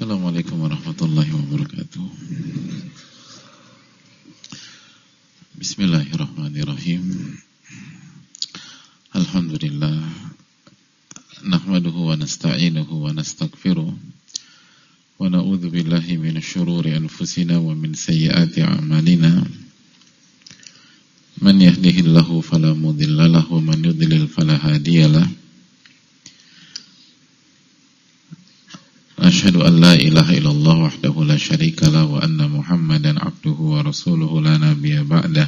Assalamualaikum warahmatullahi wabarakatuh. Bismillahirrahmanirrahim. Alhamdulillah. Nahmaduhu wa nasta'inuhu wa nastaghfiruh. Wa na'udzu billahi minasy syururi anfusina wa min sayyiati a'malina. Man yahdihillahu fala mudilla lahu wa man yudlil fala hadiyalah. Asyhadu an la ilaha illallah wahdahu la syarika lah wa anna Muhammadan abduhu wa rasuluhu la nabiyya ba'dah.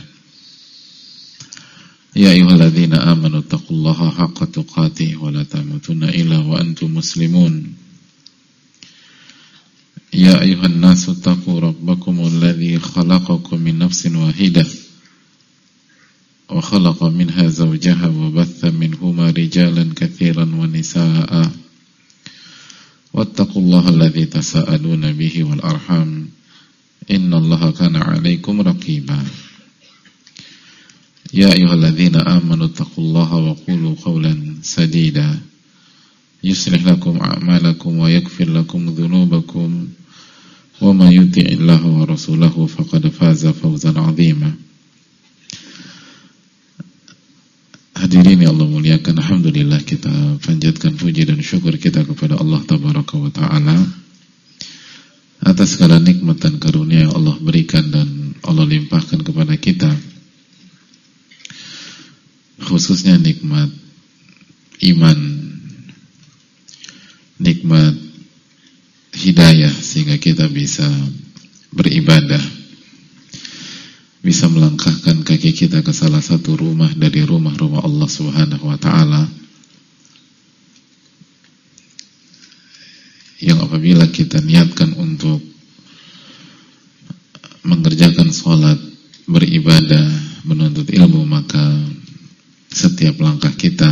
Ya ayyuhalladzina amanu taqullaha haqqa tuqatih wa la tamutunna illa wa antum muslimun. Ya ayyuhan nasu taqu rabbakumul ladzi khalaqakum min nafsin wahidah wa khalaqa minha zawjaha wa batha minhuma rijalan katsiran wa nisaa'a. Wattaqullaha alladzi tasaaluna bihi wal arham innallaha kana 'alaikum raqiba. Ya ayyuhalladzina amanu taqullaha wa qulu qawlan sadida yuslih lakum a'malakum wa yaghfir lakum dhunubakum wa may yuti'illaha wa rasulahu faqad faza fawzan 'azima. Hadirin yang Allah muliakan, alhamdulillah kita panjatkan puji dan syukur kita kepada Allah Tabaraka wa Ta'ala atas segala nikmat dan karunia yang Allah berikan dan Allah limpahkan kepada kita, khususnya nikmat iman, nikmat hidayah, sehingga kita bisa beribadah, bisa melangkahkan kaki kita ke salah satu rumah dari rumah-rumah Allah Subhanahu wa Ta'ala, yang apabila kita niatkan untuk mengerjakan sholat, beribadah, menuntut ilmu, maka setiap langkah kita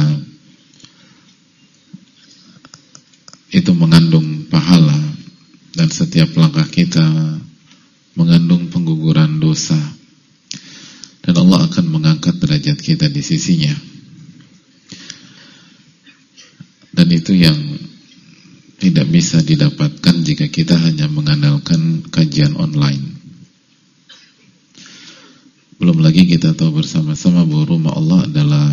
itu mengandung pahala, dan setiap langkah kita mengandung pengguguran dosa, dan Allah akan mengangkat derajat kita di sisinya. Dan itu yang tidak bisa didapatkan jika kita hanya mengandalkan kajian online. Belum lagi kita tahu bersama-sama bahwa rumah Allah adalah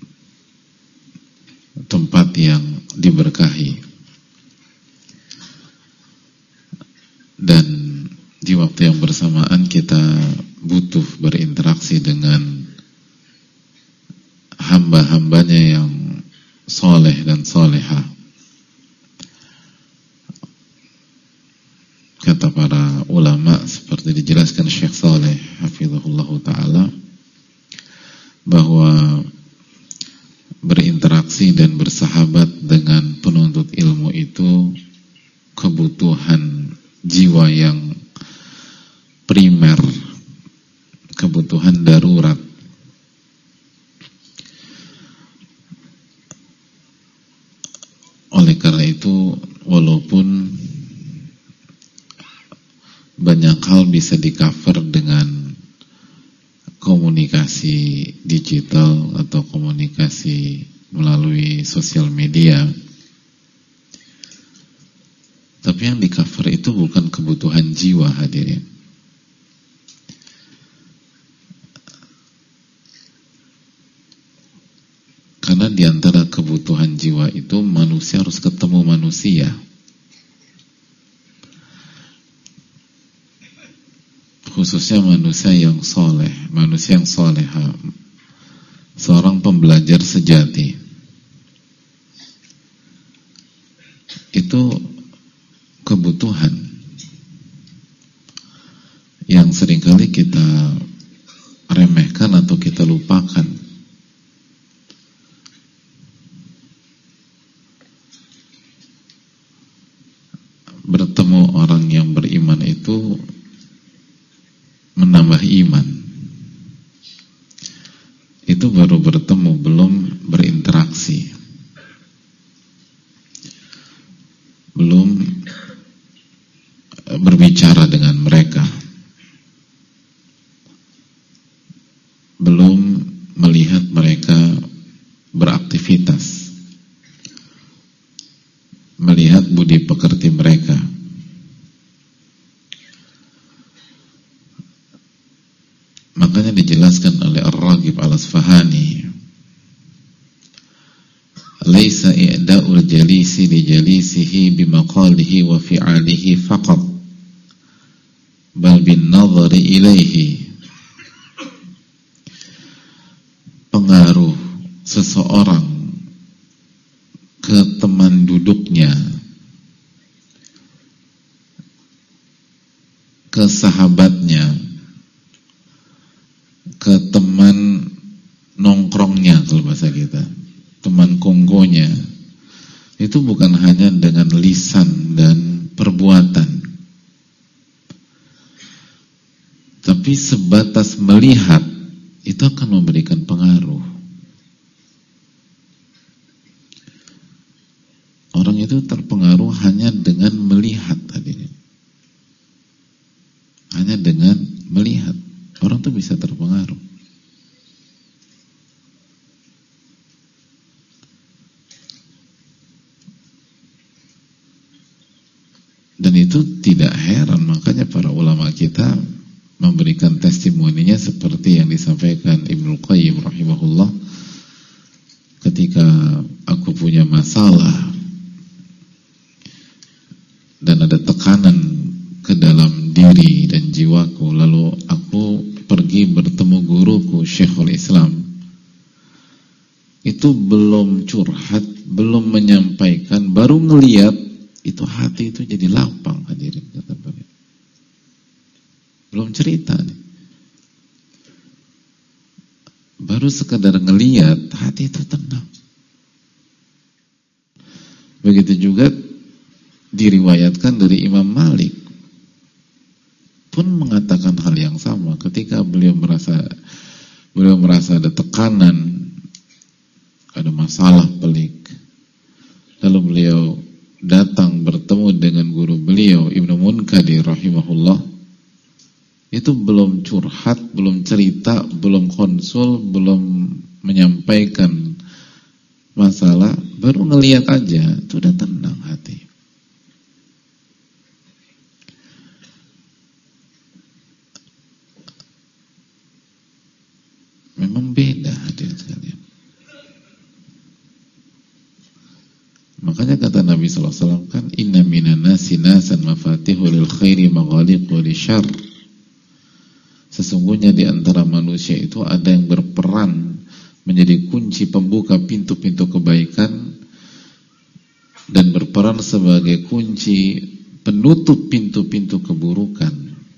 tempat yang diberkahi, dan di waktu yang bersamaan kita butuh berinteraksi dengan hamba-hambanya yang soleh dan solehah. Kata para ulama seperti dijelaskan Syekh Saleh hafizahullah ta'ala, bahwa berinteraksi dan bersahabat dengan penuntut ilmu itu kebutuhan jiwa yang primer, kebutuhan darurat. Oleh karena itu, walaupun banyak hal bisa di-cover dengan komunikasi digital atau komunikasi melalui sosial media, tapi yang di-cover itu bukan kebutuhan jiwa, hadirin. Karena di antara kebutuhan jiwa itu manusia harus ketemu manusia. Khususnya manusia yang soleh, manusia yang soleha, seorang pembelajar sejati. Itu kebutuhan yang seringkali kita remehkan atau kita lupakan. Bertemu orang yang beriman itu menambah iman. Itu baru bertemu, belum berinteraksi, belum berbicara dengan mereka, belum melihat mereka beraktivitas, melihat budi pekerti mereka, laisa i'da'ul jalisi li jalisihi bimaqalihi wa fi'alihi faqat bal bin nadhari ilaihi. Pengaruh seseorang ke teman duduknya, ke sahabatnya, ke teman nongkrongnya, kalau bahasa kita, teman kongkonya, itu bukan hanya dengan lisan dan perbuatan, tapi sebatas melihat itu akan memberikan pengaruh. Orang itu terpengaruh hanya dengan melihat, hadirin. Hanya dengan melihat orang tuh bisa terpengaruh. Dan itu tidak heran, makanya para ulama kita memberikan testimoninya seperti yang disampaikan Ibnu Qayyim rahimahullah. Ketika aku punya masalah dan ada tekanan ke dalam diri dan jiwaku, lalu aku pergi bertemu guruku Syekhul Islam, itu belum curhat, belum menyampaikan, baru ngeliat, itu hati itu jadi lapang, hadirin, kata beliau. Belum cerita nih, baru sekedar ngeliat, hati itu tenang. Begitu juga diriwayatkan dari Imam Malik pun mengatakan hal yang sama. Ketika beliau merasa ada tekanan, ada masalah pelik, lalu beliau datang bertemu dengan guru beliau Ibnu Munkadir rahimahullah, itu belum curhat, belum cerita, belum konsul, belum menyampaikan masalah, baru ngelihat aja itu udah tenang hati. Memang beda, hadirin sekalian. Makanya kata Nabi SAW kan, inna minan nasi nasan mafatihu lil khairi maghaliqu lisyarr. Sesungguhnya di antara manusia itu ada yang berperan menjadi kunci pembuka pintu-pintu kebaikan dan berperan sebagai kunci penutup pintu-pintu keburukan.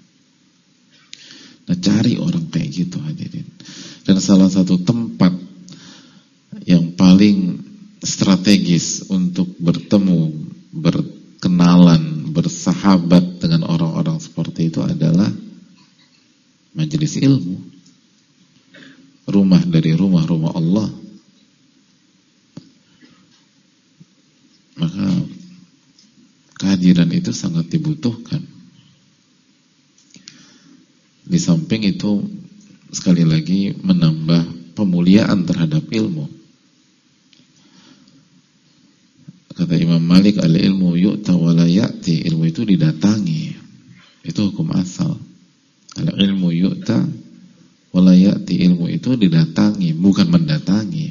Nah, cari orang kayak gitu, hadirin. Dan salah satu tempat yang paling strategis untuk bertemu, berkenalan, bersahabat dengan orang-orang seperti itu adalah majelis ilmu, rumah dari rumah-rumah Allah. Maka kehadiran itu sangat dibutuhkan. Di samping itu, sekali lagi menambah pemuliaan terhadap ilmu. Kata Imam Malik, al-ilmu yu'ta wa la ya'ti, ilmu itu didatangi. Itu hukum asal. Al-ilmu yu'ta wa la ya'ti, ilmu itu didatangi, bukan mendatangi.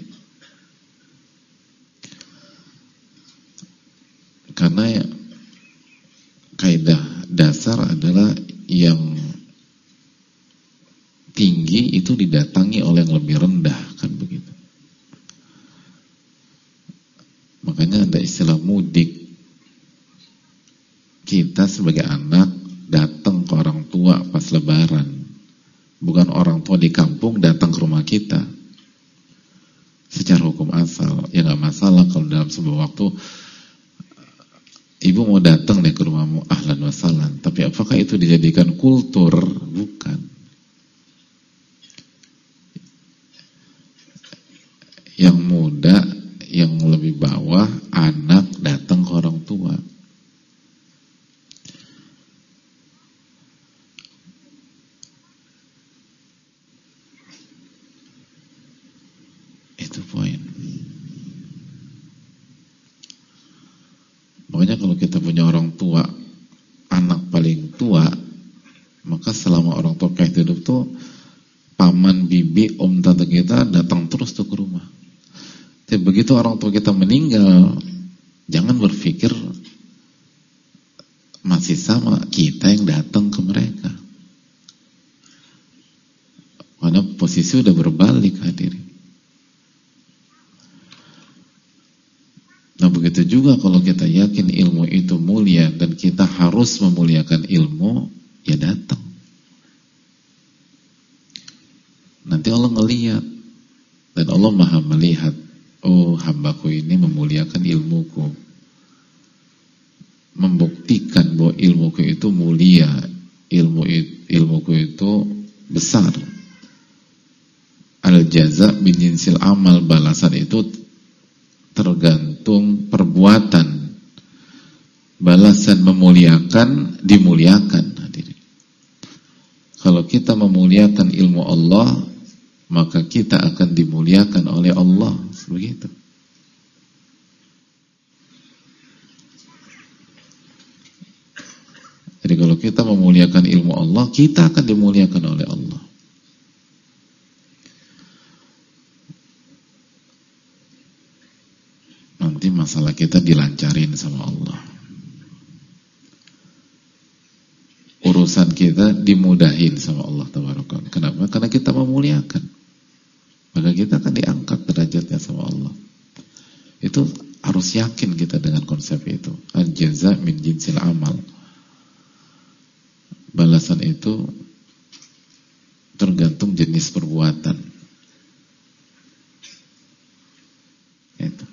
Karena kaidah dasar adalah yang tinggi itu didatangi oleh yang lebih rendah, kan begitu. Makanya ada istilah mudik. Kita sebagai anak datang ke orang tua pas lebaran, bukan orang tua di kampung datang ke rumah kita. Secara hukum asal ya nggak masalah kalau dalam sebuah waktu ibu mau datang deh ke rumahmu, ahlan wa sahlan. Tapi apakah itu dijadikan kultur? Bukan. Yang muda, yang lebih bawah, anak datang ke orang tua. Itu poin. Makanya kalau kita punya orang tua, anak paling tua, maka selama orang tua kayak hidup tuh, paman, bibi, om, tante kita datang terus tuh ke rumah. Jadi Tapi begitu orang tua kita meninggal, jangan berpikir masih sama kita yang datang ke mereka. Karena posisi udah berbalik, hadirin. Nah begitu juga kalau kita yakin ilmu itu mulia dan kita harus memuliakan ilmu, ya datang. Nanti Allah ngelihat dan Allah maha melihat, oh hambaku ini memuliakan ilmuku, membuktikan bahwa ilmuku itu mulia, ilmuku itu besar. Al-jaza bin jinsil amal, balasan itu tergantung perbuatan. Balasan memuliakan, dimuliakan, hadirin. Kalau kita memuliakan ilmu Allah, maka kita akan dimuliakan oleh Allah. Begitu. Jadi kalau kita memuliakan ilmu Allah, kita akan dimuliakan oleh Allah. Nanti masalah kita dilancarin sama Allah. Urusan kita dimudahin sama Allah tabaraka. Kenapa? Karena kita memuliakan. Maka kita akan diangkat derajatnya sama Allah. Itu harus yakin kita dengan konsep itu. Al-jaza min jinsil amal. Balasan itu tergantung jenis perbuatan. Itu.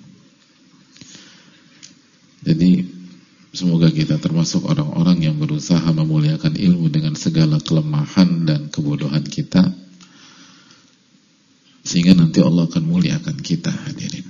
Jadi semoga kita termasuk orang-orang yang berusaha memuliakan ilmu dengan segala kelemahan dan kebodohan kita, sehingga nanti Allah akan muliakan kita, hadirin.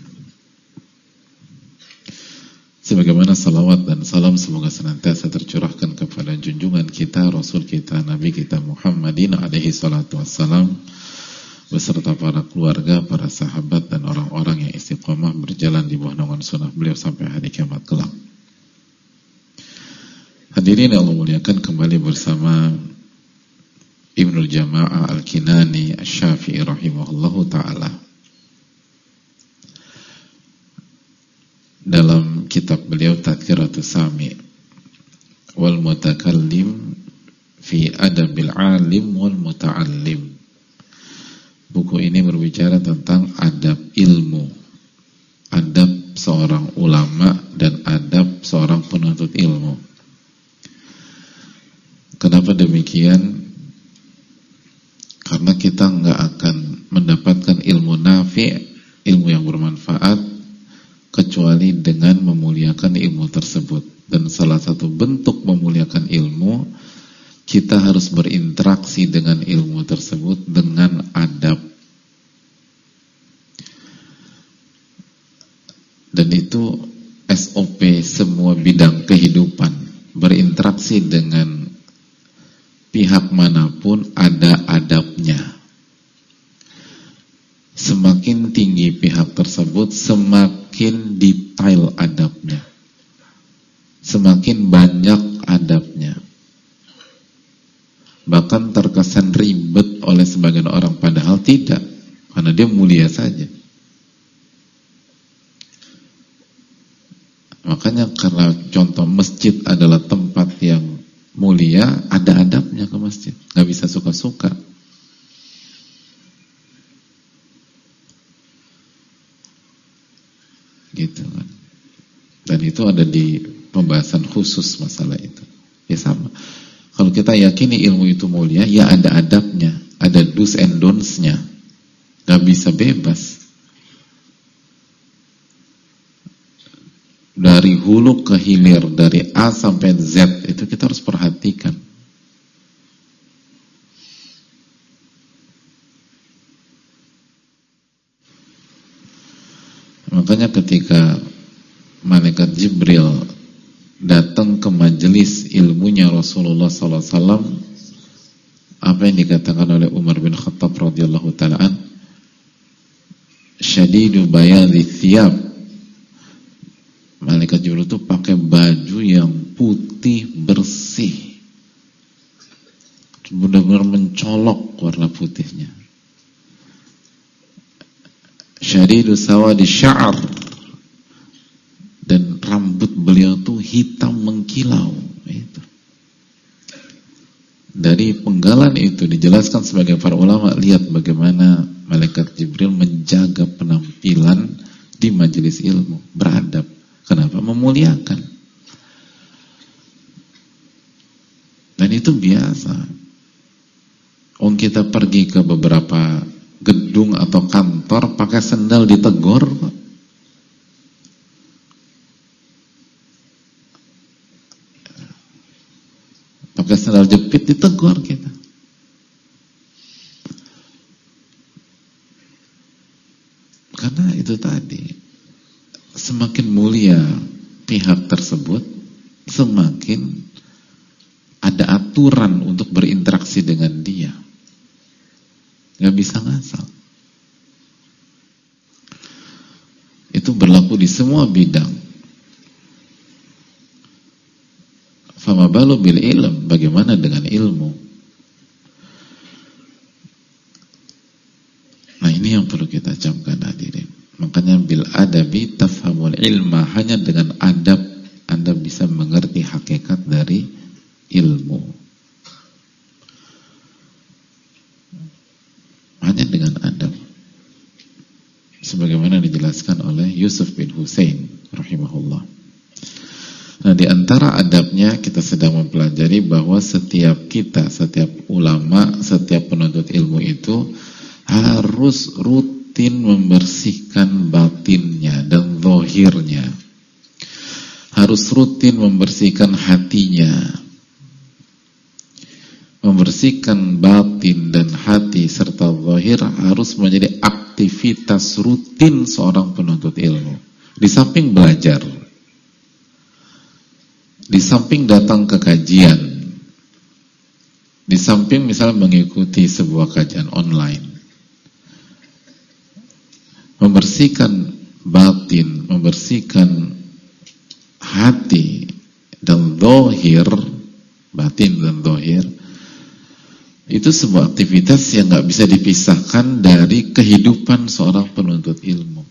Sebagaimana salawat dan salam semoga senantiasa tercurahkan kepada junjungan kita, Rasul kita, Nabi kita Muhammadin alaihi salatu wassalam, beserta para keluarga, para sahabat dan orang-orang yang istiqomah berjalan di bawah naungan sunnah beliau sampai hari kiamat kelak. Hadirin yang Allah muliakan, kembali bersama Ibnul Jama'ah Al-Kinani Asy-Syafi'i rahimahullahu ta'ala dalam kitab beliau Tadhkiratus Sami wal Mutakallim fi Adabil Alim wal Muta'allim. Buku ini berbicara tentang adab ilmu, adab seorang ulama dan adab seorang penuntut ilmu. Kenapa demikian? Karena kita nggak akan mendapatkan ilmu nafi', ilmu yang bermanfaat, kecuali dengan memuliakan ilmu tersebut. Dan salah satu bentuk memuliakan ilmu, kita harus berinteraksi dengan ilmu tersebut dengan adab. Dan itu SOP semua bidang kehidupan. Berinteraksi dengan pihak manapun ada adabnya. Semakin tinggi pihak tersebut, semakin detail adabnya, semakin banyak adabnya. Bahkan terkesan ribet oleh sebagian orang, padahal tidak, karena dia mulia saja. Makanya karena contoh masjid adalah tempat yang mulia, ada adabnya ke masjid, nggak bisa suka-suka. Gitu kan. Dan itu ada di pembahasan khusus masalah itu. Ya sama. Kalau kita yakini ilmu itu mulia, ya ada adabnya, ada do's and don'ts-nya. Gak bisa bebas. Dari hulu ke hilir, dari A sampai Z, itu kita harus perhatikan. Makanya ketika malaikat Jibril datang ke majelis ilmunya Rasulullah SAW, apa yang dikatakan oleh Umar bin Khattab radhiyallahu ta'ala, syadidu bayadhi thiyab, malaikat Jibril itu pakai baju yang putih bersih, benar-benar mencolok warna putihnya. syadidu sawadi sya'ar, dan rambut beliau tuh hitam mengkilau. Itu. Dari penggalan itu dijelaskan sebagai para ulama, lihat bagaimana malaikat Jibril menjaga penampilan di majelis ilmu, beradab. Kenapa? Memuliakan. Dan itu biasa. Kita pergi ke beberapa gedung atau kantor pakai sendal ditegur kok. Pakai sandal jepit ditegur kita. Karena itu tadi, semakin mulia pihak tersebut, semakin ada aturan untuk berinteraksi dengan dia. Gak bisa ngasal. Itu berlaku di semua bidang. Fama balu bil ilm, bagaimana dengan ilmu? Nah, ini yang perlu kita camkan hadirin. Makanya bil adabi tafhamul ilma, hanya dengan adab Anda bisa mengerti hakikat dari ilmu. Hanya dengan adab. Sebagaimana dijelaskan oleh Yusuf bin Husain rahimahullah. Nah, di antara adabnya kita sedang mempelajari bahwa setiap kita, setiap ulama, setiap penuntut ilmu itu harus rutin membersihkan batinnya dan zahirnya. Harus rutin membersihkan hatinya. Membersihkan batin dan hati serta zahir harus menjadi aktivitas rutin seorang penuntut ilmu. Di samping belajar, di samping datang ke kajian, di samping misalnya mengikuti sebuah kajian online, membersihkan batin, membersihkan hati dan zahir, batin dan zahir, itu sebuah aktivitas yang gak bisa dipisahkan dari kehidupan seorang penuntut ilmu.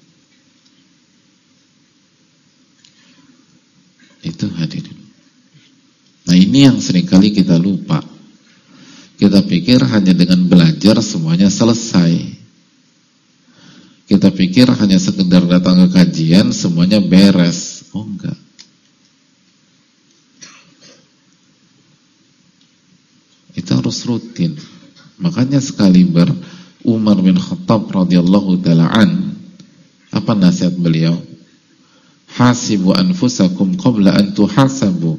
Itu hadirin. Nah, ini yang seringkali kita lupa. Kita pikir hanya dengan belajar semuanya selesai. Kita pikir hanya sekedar datang ke kajian semuanya beres. Oh enggak. Itu harus rutin. Makanya sekali Umar bin Khattab radhiyallahu ta'ala an, apa nasihat beliau? Hasibu anfusakum qabla an tuhasabu.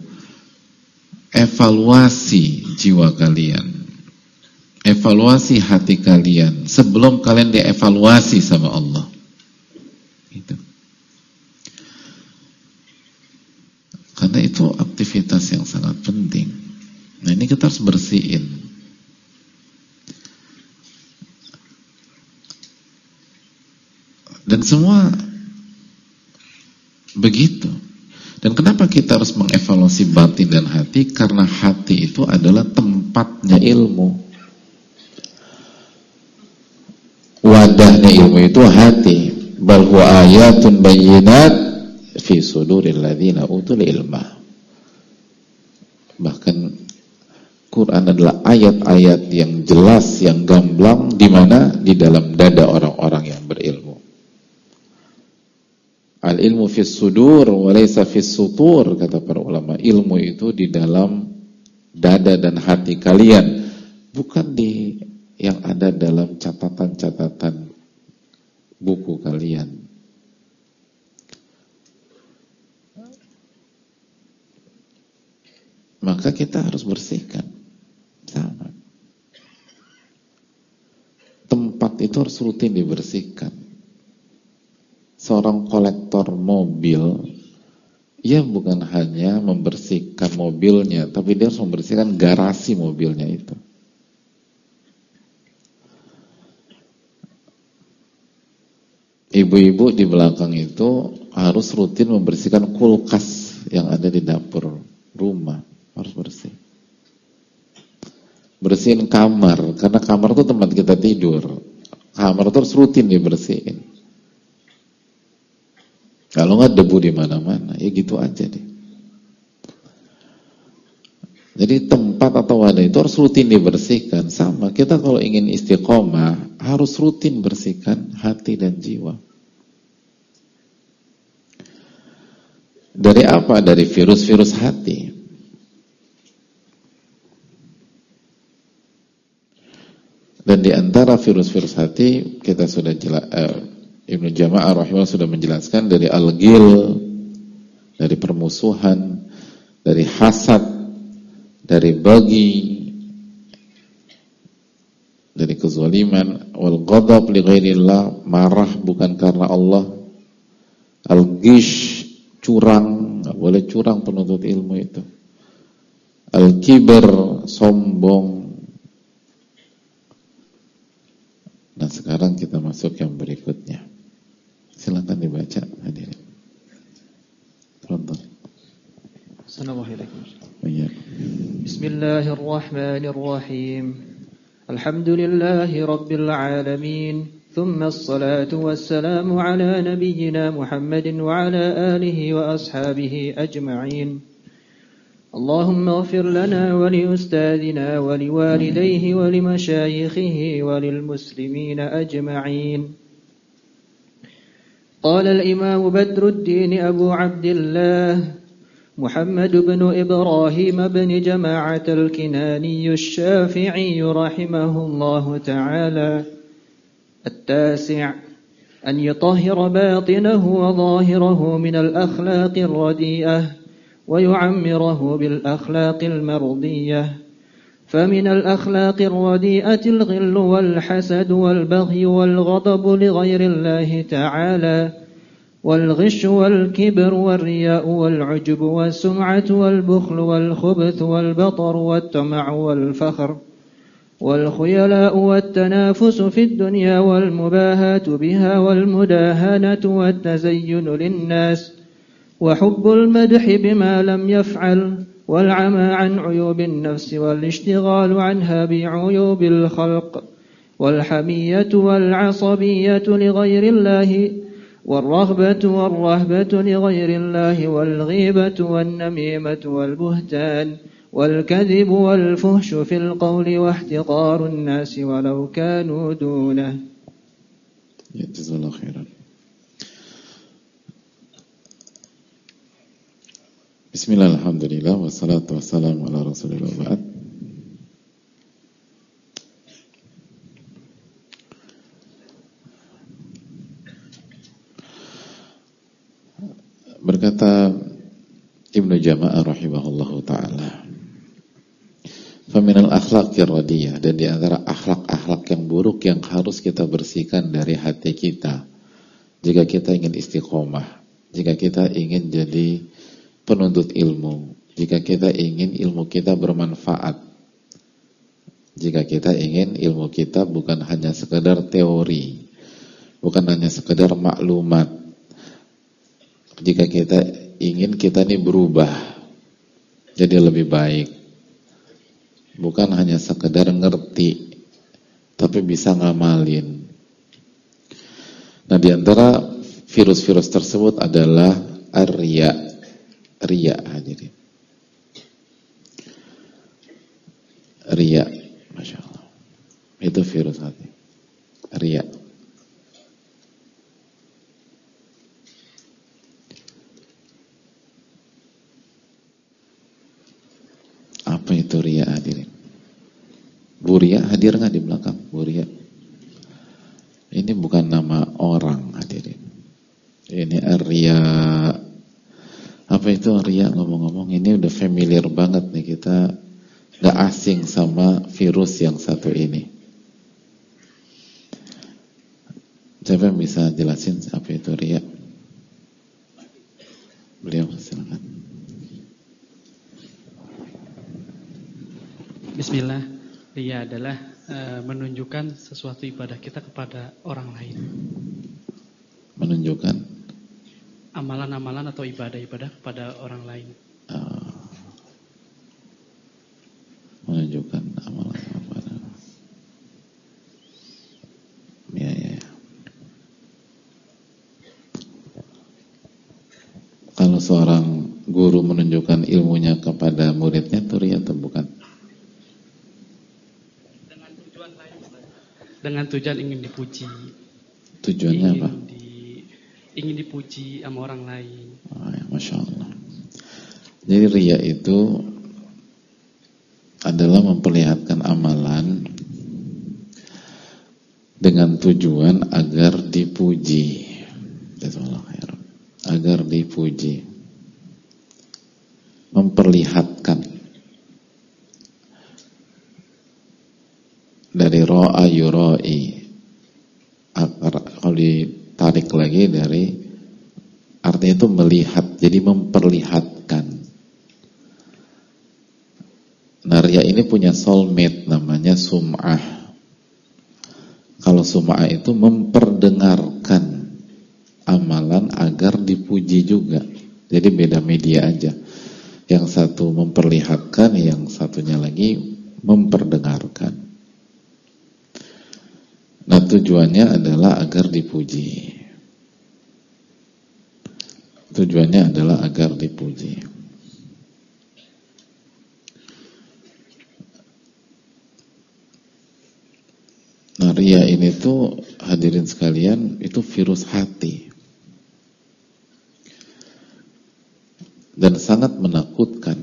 Evaluasi jiwa kalian, evaluasi hati kalian sebelum kalian dievaluasi sama Allah. Itu. Karena itu aktivitas yang sangat penting. Nah, ini kita harus bersihin. Dan semua begitu. Dan kenapa kita harus mengevaluasi batin dan hati? Karena hati itu adalah tempatnya ilmu. Wadahnya ilmu itu hati. Bal huwa ayatun bayyinat fi suduril ladzina utul ilma. Bahkan Quran adalah ayat-ayat yang jelas, yang gamblang, di mana? Di dalam dada orang-orang yang berilmu. Al-ilmu fis sudur wa laysa fis sutur, kata para ulama. Ilmu itu di dalam dada dan hati kalian, bukan di yang ada dalam catatan-catatan buku kalian. Maka kita harus bersihkan. Sama. Tempat itu harus rutin dibersihkan. Seorang kolektor mobil, ia bukan hanya membersihkan mobilnya, tapi dia harus membersihkan garasi mobilnya itu. Ibu-ibu di belakang itu harus rutin membersihkan kulkas yang ada di dapur rumah, harus bersih. Bersihin kamar, karena kamar itu tempat kita tidur. Kamar itu harus rutin dibersihin. Kalau nggak debu di mana-mana, ya gitu aja deh. Jadi tempat atau wadah itu harus rutin dibersihkan. Sama, kita kalau ingin istiqomah harus rutin bersihkan hati dan jiwa. Dari apa? Dari virus-virus hati. Dan di antara virus-virus hati kita sudah Ibnu Jama'ah rahimahullah sudah menjelaskan dari al-ghil, dari permusuhan, dari hasad, dari bagi, dari kezaliman, wal ghadab li ghairillah, marah bukan karena Allah, al-ghish, curang, nggak boleh curang penuntut ilmu itu, al-kibr, sombong. Nah sekarang kita masuk yang berikutnya. Silakan dibaca hadirin. Tonton. Assalamualaikum. Iya. Bismillahirrahmanirrahim. Alhamdulillahi rabbil alamin. Thumma as-salatu was-salamu ala nabiyyina Muhammadin wa ala alihi wa ashabihi ajma'in. اللهم اغفر لنا ولأستاذنا ولوالديه ولمشايخه وللمسلمين أجمعين. قال الإمام بدر الدين أبو عبد الله محمد بن إبراهيم بن جماعة الكناني الشافعي رحمه الله تعالى: التاسع أن يطهر باطنه وظاهره من الأخلاق الرديئة ويعمره بالأخلاق المرضية. فمن الأخلاق الرديئة الغل والحسد والبغي والغضب لغير الله تعالى، والغش والكبر والرياء والعجب والسمعة والبخل والخبث والبطر والطمع والفخر والخيلاء والتنافس في الدنيا والمباهاة بها والمداهنة والتزين للناس وحب المدح بما لم يفعل والعمى عن عيوب النفس والاشتغال عنها بعيوب الخلق والحمية والعصبية لغير الله والرغبة والرهبة لغير الله والغيبة والنميمة والبهتان والكذب والفحش في القول واحتقار الناس ولو كانوا دونه. جزاك الله خيرا. Bismillah, alhamdulillah, wassalatu wassalamu ala rasulillah ba'd. Berkata Ibnu Jama'ah rahimahullahu ta'ala, faminal akhlaqir radiyah, dan di antara akhlak-akhlak yang buruk yang harus kita bersihkan dari hati kita jika kita ingin istiqomah, jika kita ingin jadi penuntut ilmu, jika kita ingin ilmu kita bermanfaat, jika kita ingin ilmu kita bukan hanya sekedar teori, bukan hanya sekedar maklumat, jika kita ingin kita ini berubah jadi lebih baik, bukan hanya sekedar ngerti tapi bisa ngamalin. Nah, di antara virus-virus tersebut adalah ar-riya. Riya, hadirin. Riya, Masya Allah. Itu virus hati. Riya. Apa itu riya, hadirin? Bu Ria hadir nggak di belakang? Bu Ria. Ini bukan nama orang, hadirin. Ini ar-riya. Apa itu riya? Ngomong-ngomong, ini udah familiar banget nih, kita udah asing sama virus yang satu ini. Siapa yang bisa jelasin apa itu riya? Beliau, silakan. Bismillah. Riya adalah menunjukkan sesuatu ibadah kita kepada orang lain. Menunjukkan amalan-amalan atau ibadah-ibadah kepada orang lain. Menunjukkan amalan-amalan. Ya. dengan tujuan ingin dipuji. Tujuannya apa? Ingin dipuji sama orang lain. Oh, ya, Masya Allah. Jadi riya itu adalah memperlihatkan amalan dengan tujuan agar dipuji. Agar dipuji. Memperlihatkan. Dari ro'a yura'i. Kalau ditarik lagi dari artinya itu melihat, jadi memperlihatkan. Nah, riya ini punya soulmate namanya sum'ah. Kalau sum'ah itu memperdengarkan amalan agar dipuji juga. Jadi beda media aja. Yang satu memperlihatkan, yang satunya lagi memperdengarkan. Nah, tujuannya adalah agar dipuji. Tujuannya adalah agar dipuji. Nah, riya ini tuh hadirin sekalian, itu virus hati. Dan sangat menakutkan.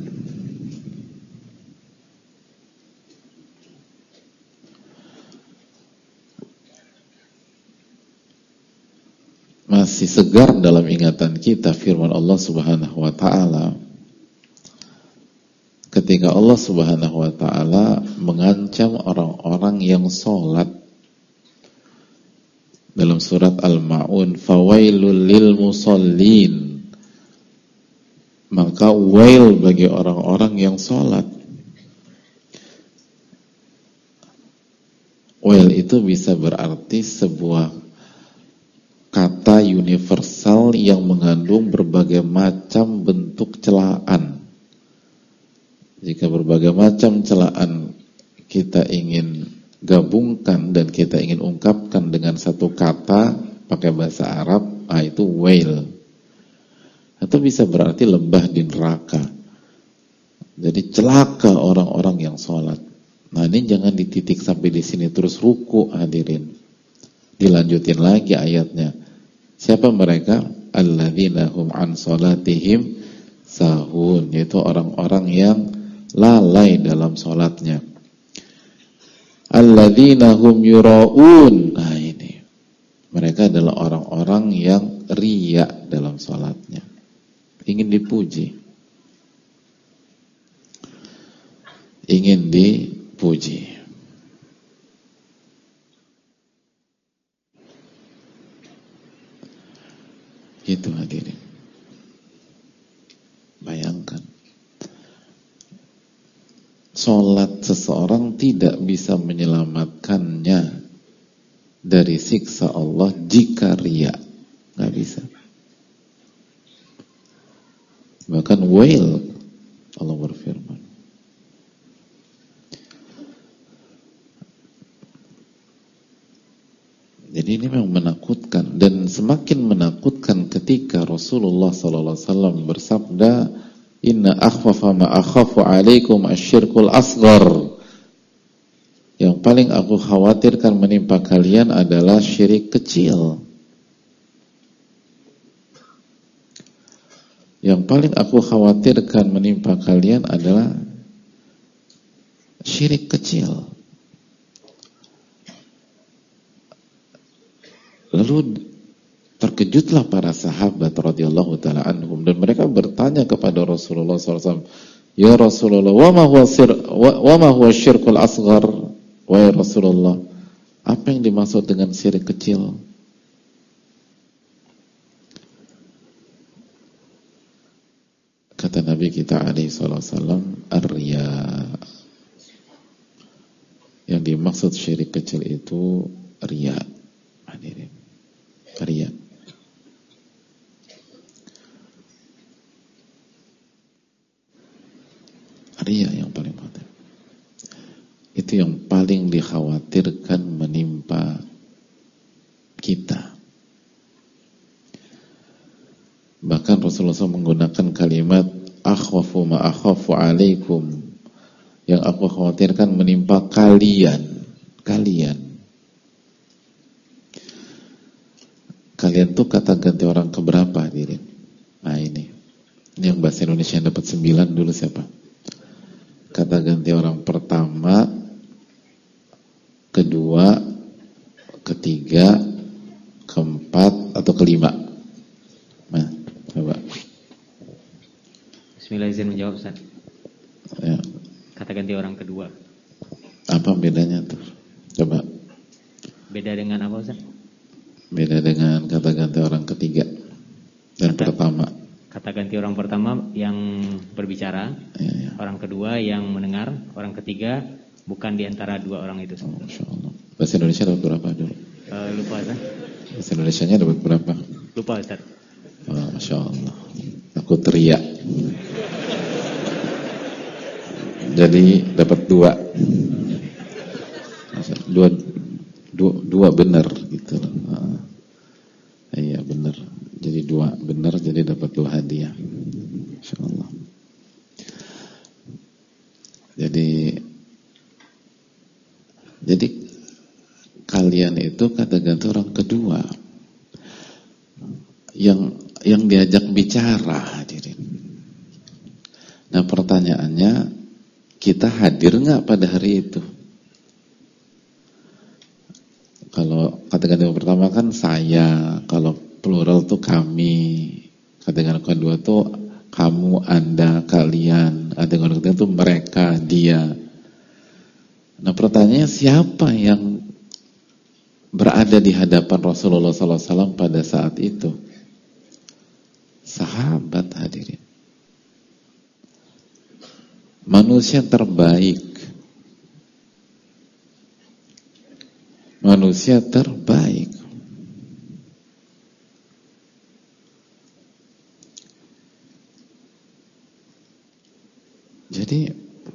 Masih segar dalam ingatan kita firman Allah Subhanahu wa taala ketika Allah Subhanahu wa taala mengancam orang-orang yang sholat dalam surat Al-Ma'un, fawailul lil musallin, maka wail bagi orang-orang yang sholat. Wail itu bisa berarti sebuah kata universal yang mengandung berbagai macam bentuk celaan. Jika berbagai macam celaan kita ingin gabungkan dan kita ingin ungkapkan dengan satu kata pakai bahasa Arab, itu wail. Atau bisa berarti lembah di neraka. Jadi celaka orang-orang yang sholat. Nah, ini jangan dititik sampai di sini terus ruku, hadirin. Dilanjutin lagi ayatnya. Siapa mereka? Alladzina hum an sholatihim sahun, yaitu orang-orang yang lalai dalam sholatnya. Alladzina hum yura'un. Nah, ini mereka adalah orang-orang yang riya dalam sholatnya, ingin dipuji, ingin dipuji. Itu hadirin. Bayangkan, sholat seseorang tidak bisa menyelamatkannya dari siksa Allah jika riya. Gak bisa. Bahkan wail, Allah berfirman. Jadi ini memang menakutkan, dan semakin menakutkan ketika Rasulullah SAW bersabda, Inna akhwafa ma akhafu alaikum asyirkul asghar. Yang paling aku khawatirkan menimpa kalian adalah syirik kecil. Yang paling aku khawatirkan menimpa kalian adalah syirik kecil. Lalu terkejutlah para sahabat radhiyallahu taala anhum, dan mereka bertanya kepada Rasulullah SAW, ya Rasulullah, wa ma huwa syirkul asghar? Wahai Rasulullah, apa yang dimaksud dengan syirik kecil? Kata Nabi kita alaihi wasallam, ar-riya. Yang dimaksud syirik kecil itu riya. Hadirin, riya. Riya yang paling penting. Itu yang paling dikhawatirkan menimpa kita. Bahkan Rasulullah SAW menggunakan kalimat akhwafu ma akhafu alaikum, yang aku khawatirkan menimpa kalian. kalian tuh kata ganti orang keberapa hadirin? Nah ini yang bahasa Indonesia yang dapat 9 dulu siapa? Kata ganti orang pertama, kedua, ketiga, keempat, atau kelima? Nah, coba. Bismillahirrahmanirrahim, menjawab Ustaz. Ya. Kata ganti orang kedua. Apa bedanya tuh? Coba. Beda dengan apa Ustaz? Beda dengan kata ganti orang ketiga dan pertama. Kata ganti orang pertama yang berbicara, Ya. orang kedua yang mendengar, orang ketiga bukan di antara dua orang itu. Oh, Masya Allah. Bahasa Indonesia dapat berapa dulu? Lupa Ustaz. Bahasa Indonesianya dapat berapa? Lupa Ustaz. Oh, Masya Allah. Aku teriak. Jadi dapat 2. Dua benar gitu. Iya benar. Jadi 2 benar, jadi dapat 2 hadiah. Masya Allah. Jadi kalian itu kata ganti orang kedua yang diajak bicara hadirin. Nah pertanyaannya, kita hadir nggak pada hari itu? Kalau kata ganti yang pertama kan saya, kalau plural tuh kami, kata ganti kedua tuh kamu, anda, kalian, kata ganti ketiga tuh mereka, dia. Nah pertanyaannya, siapa yang berada di hadapan Rasulullah SAW pada saat itu? Sahabat hadirin. Manusia terbaik. Manusia terbaik. Jadi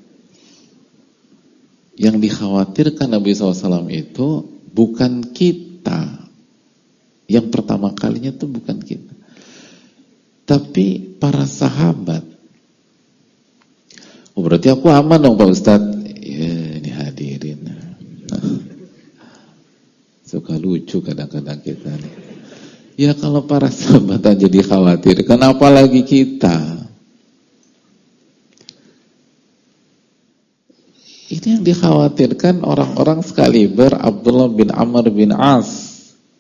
yang dikhawatirkan Nabi SAW itu bukan kita. Yang pertama kalinya itu bukan kita, tapi para sahabat. Oh berarti aku aman dong Pak Ustadz. Ya ini hadirin. Suka lucu kadang-kadang kita nih. Ya kalau para sahabat aja dikhawatirkan, apalagi kita. Ini yang dikhawatirkan orang-orang sekaliber Abdullah bin Amr bin As.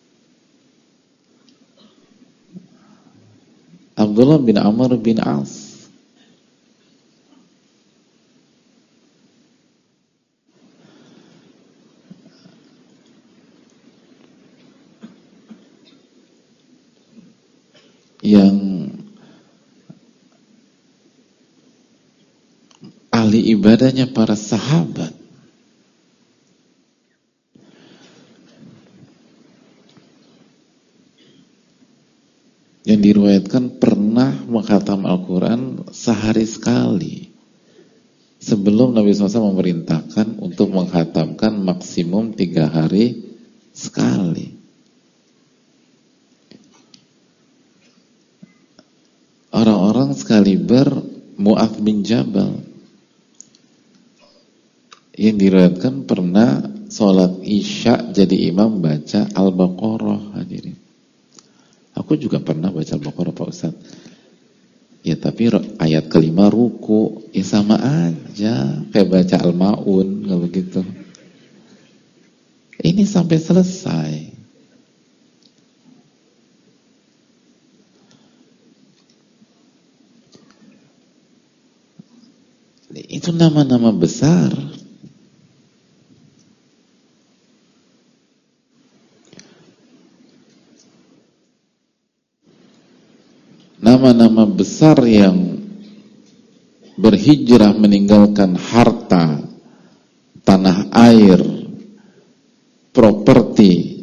Abdullah bin Amr bin As. Yang ahli ibadahnya para sahabat. Yang diriwayatkan pernah mengkhatam Al-Quran sehari sekali. Sebelum Nabi SAW memerintahkan untuk mengkhatamkan maksimum 3 hari sekali. Orang-orang sekaliber Mu'adz bin Jabal yang diriwayatkan pernah sholat Isya jadi imam baca Al-Baqarah hadirin. Aku juga pernah baca Al-Baqarah Pak Ustadz. Ya tapi ayat kelima ruku, ya sama aja kayak baca Al-Ma'un kalau gitu. Ini sampai selesai. Itu nama-nama besar. Nama-nama besar yang berhijrah meninggalkan harta, tanah air, properti,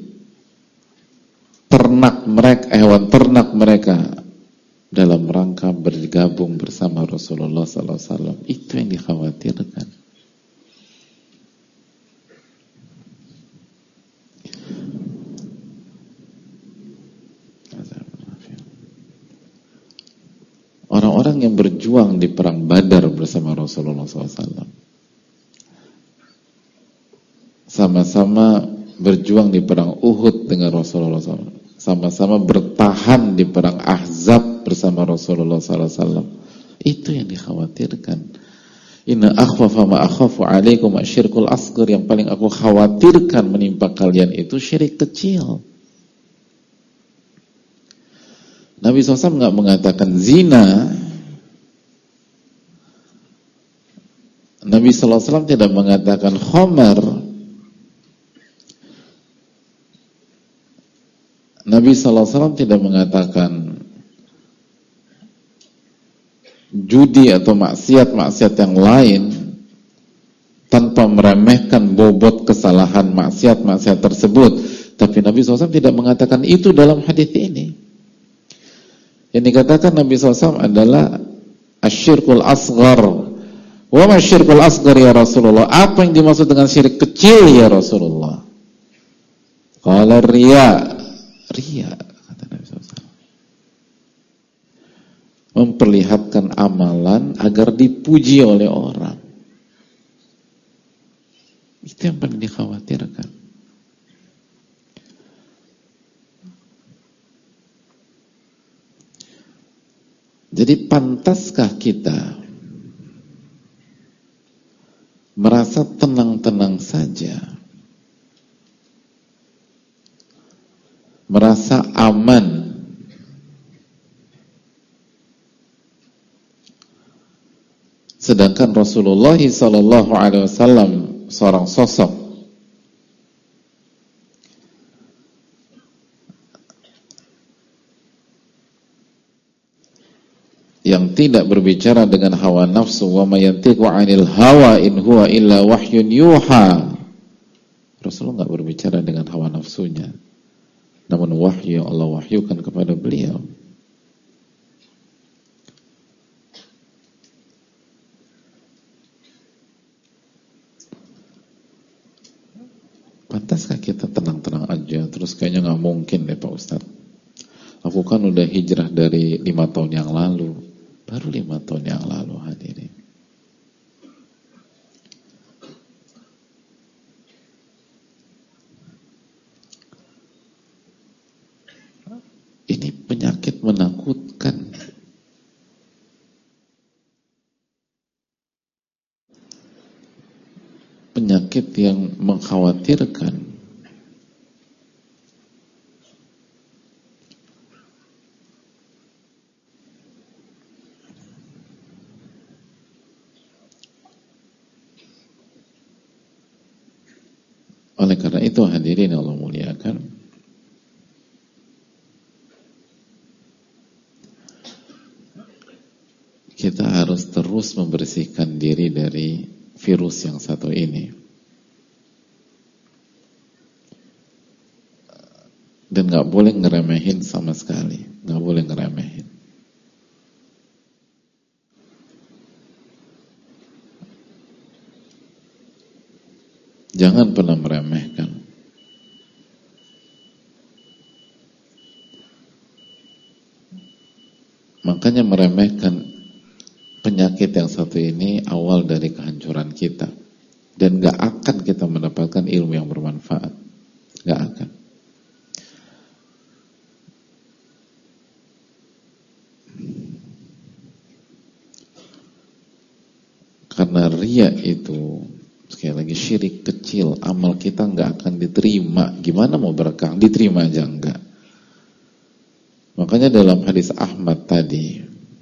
ternak mereka, hewan ternak mereka dalam rangka bergabung bersama Rasulullah SAW. Itu yang dikhawatirkan. Orang-orang yang berjuang di perang Badar bersama Rasulullah SAW, sama-sama berjuang di perang Uhud dengan Rasulullah SAW, sama-sama bertahan di perang Ahzab bersama Rasulullah SAW. Itu yang dikhawatirkan. Inna akhwafa ma akhafu alaikum asyirkul asghar, yang paling aku khawatirkan menimpa kalian itu syirik kecil. Nabi SAW nggak mengatakan zina. Nabi SAW tidak mengatakan khamar. Nabi SAW tidak mengatakan judi atau maksiat-maksiat yang lain tanpa meremehkan bobot kesalahan maksiat-maksiat tersebut. Tapi Nabi SAW tidak mengatakan itu dalam hadis ini. Yang dikatakan Nabi SAW adalah asyirkul asghar. Wa ma syirkul asghar ya Rasulullah? Apa yang dimaksud dengan syirik kecil ya Rasulullah? Qala riya. Riya, kata Nabi SAW. Memperlihatkan amalan agar dipuji oleh orang. Itu yang paling dikhawatirkan. Jadi pantaskah kita merasa tenang-tenang saja, merasa aman, sedangkan Rasulullah SAW seorang sosok yang tidak berbicara dengan hawa nafsu, wa ma yantiqu 'anil hawa in huwa illa wahyun yuha. Rasulullah enggak berbicara dengan hawa nafsunya, namun wahyu yang Allah wahyukan kepada beliau. Pantaskah kita tenang-tenang aja terus kayaknya nggak mungkin deh Pak Ustadz, aku kan udah hijrah dari 5 tahun yang lalu, baru 5 tahun yang lalu hadirin. Ini penyakit menakutkan. Penyakit yang mengkhawatirkan. Oleh karena itu hadirin Allah muliakan, kita harus terus membersihkan diri dari virus yang satu ini. Dan gak boleh ngeremehin sama sekali. Gak boleh ngeremehin. Jangan pernah meremehkan. Makanya meremehkan penyakit yang satu ini awal dari kehancuran kita. Dan gak akan kita mendapatkan ilmu yang bermanfaat. Gak akan. Karena riya itu sekali lagi syirik kecil, amal kita gak akan diterima. Gimana mau berkah? Diterima aja enggak. Makanya dalam hadis Ahmad tadi,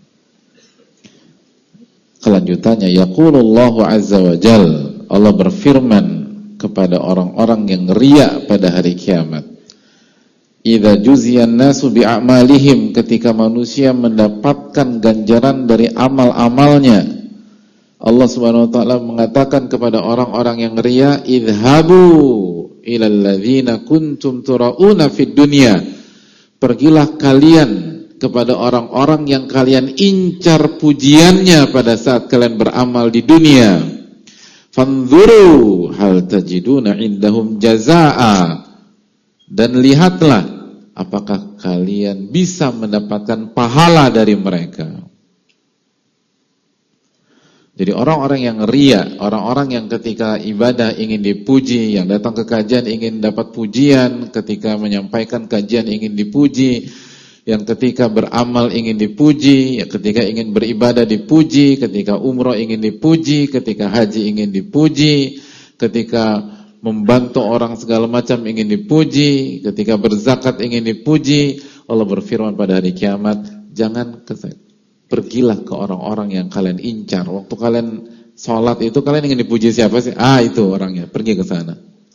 kelanjutannya, yaqulullahu azza wa jal, Allah berfirman kepada orang-orang yang riya pada hari kiamat, idza juziyan nasu bi'amalihim, ketika manusia mendapatkan ganjaran dari amal-amalnya, Allah Subhanahu wa taala mengatakan kepada orang-orang yang riya, idhabu ilal ladzina kuntum turauna fid dunya, pergilah kalian kepada orang-orang yang kalian incar pujiannya pada saat kalian beramal di dunia. Fanzuru hal tajiduna indahum jazaa, dan lihatlah apakah kalian bisa mendapatkan pahala dari mereka. Jadi orang-orang yang ria, orang-orang yang ketika ibadah ingin dipuji, yang datang ke kajian ingin dapat pujian, ketika menyampaikan kajian ingin dipuji, yang ketika beramal ingin dipuji, yang ketika ingin beribadah dipuji, ketika umroh ingin dipuji, ketika haji ingin dipuji, ketika membantu orang segala macam ingin dipuji, ketika berzakat ingin dipuji. Allah berfirman pada hari kiamat, jangan pergilah ke orang-orang yang kalian incar. Waktu kalian sholat itu kalian ingin dipuji siapa sih? Itu orangnya, pergi ke sana.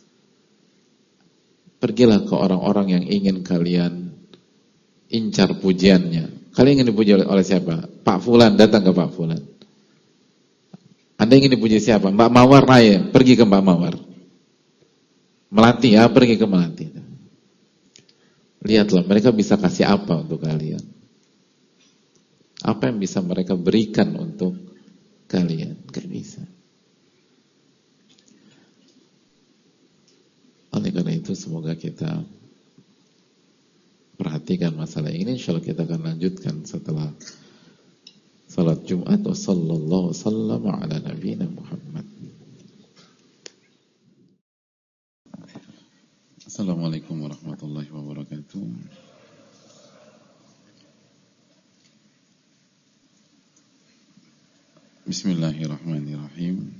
Pergilah ke orang-orang yang ingin kalian incar pujiannya. Kalian ingin dipuji oleh siapa? Pak Fulan, datang ke Pak Fulan. Anda ingin dipuji siapa? Mbak Mawar, pergi ke Mbak Mawar. Melati, pergi ke Melati. Lihatlah mereka bisa kasih apa untuk kalian. Apa yang bisa mereka berikan untuk kalian? Gak bisa. Oleh karena itu semoga kita perhatikan masalah ini. InsyaAllah kita akan lanjutkan setelah salat Jumat. Wassallallahu wasallam ala nabiyina Muhammad. Assalamualaikum warahmatullahi wabarakatuh. Bismillahirrahmanirrahim.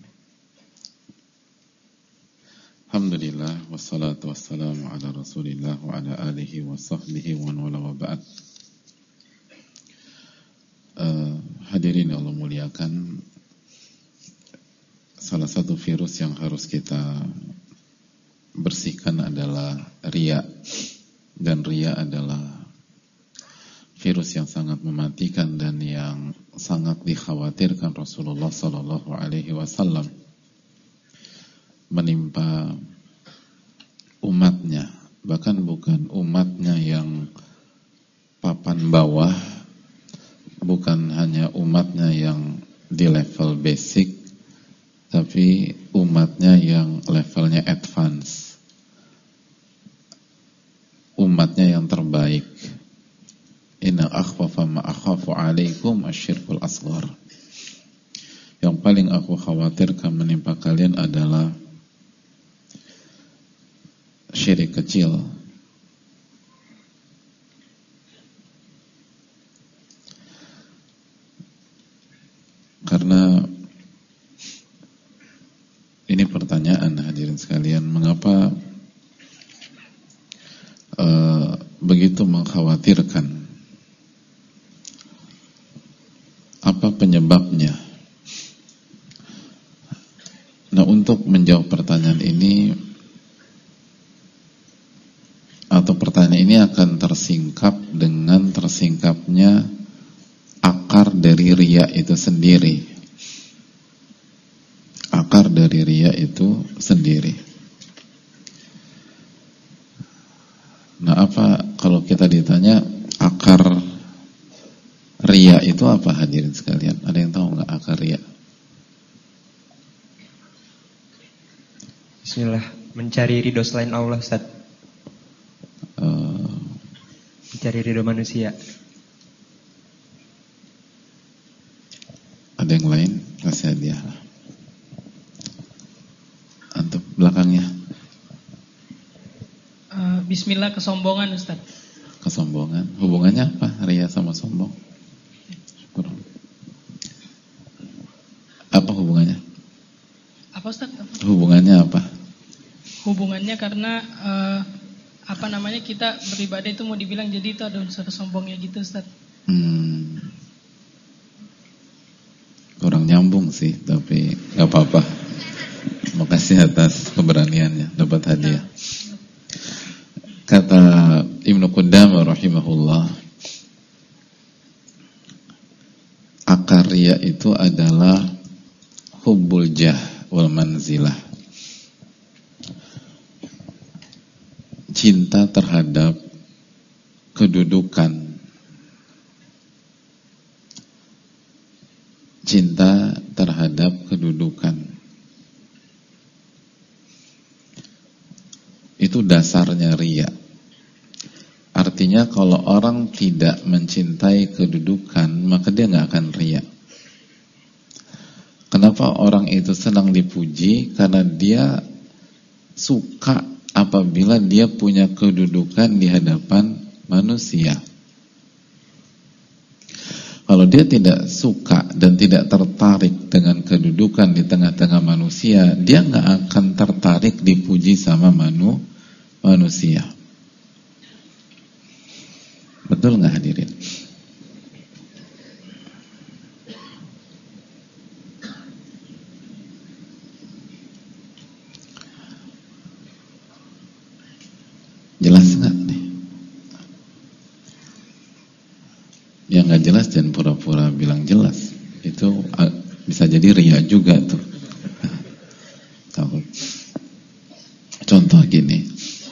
Alhamdulillah wassalatu wassalamu ala Rasulillah wa ala alihi wa sahbihi wa wala wa ba'd. Hadirin Allah muliakan, salah satu virus yang harus kita bersihkan adalah riya. Dan riya adalah virus yang sangat mematikan dan yang sangat dikhawatirkan Rasulullah sallallahu alaihi wasallam menimpa umatnya. Bahkan bukan umatnya yang papan bawah, bukan hanya umatnya yang di level basic, tapi umatnya yang levelnya advance, umatnya yang terbaik. Inna akhwafa ma akhafu alaikum asyirkul asghar. Yang paling aku khawatirkan menimpa kalian adalah syirik kecil. Karena ini pertanyaan hadirin sekalian, mengapa begitu mengkhawatirkan? Apa penyebabnya? Nah, untuk menjawab pertanyaan ini, atau pertanyaan ini akan tersingkap dengan tersingkapnya akar dari riya itu sendiri. Akar dari riya itu sendiri. Nah, apa kalau kita ditanya akar riya itu apa, hadirin sekalian? Ada yang tahu nggak akar riya? Bismillah, mencari ridho selain Allah, Ustaz. Mencari ridho manusia. Ada yang lain? Kasih hadiah. Antum belakangnya. Bismillah, kesombongan, Ustaz. Kesombongan. Hubungannya apa riya sama sombong? Apa hubungannya? Apa, Ustaz? Hubungannya apa? Hubungannya karena kita beribadah itu mau dibilang jadi itu ada unsur sombongnya gitu, Ustaz. Kurang nyambung sih, tapi gak apa-apa. Makasih atas keberaniannya, dapat hadiah. Kata Ibnu Qudamah rahimahullah, akar riya itu adalah hubbul jah wal manzilah. Cinta terhadap kedudukan, cinta terhadap kedudukan. Itu dasarnya riya. Artinya kalau orang tidak mencintai kedudukan, maka dia nggak akan riya. Kenapa Kenapa orang itu senang dipuji? Karena dia suka apabila dia punya kedudukan di hadapan manusia. Kalau dia tidak suka dan tidak tertarik dengan kedudukan di tengah-tengah manusia, dia nggak akan tertarik dipuji sama manusia. Betul nggak hadirin? Jelas nggak nih? Yang nggak jelas jangan pura-pura bilang jelas. Itu bisa jadi riya juga tuh. Contoh gini,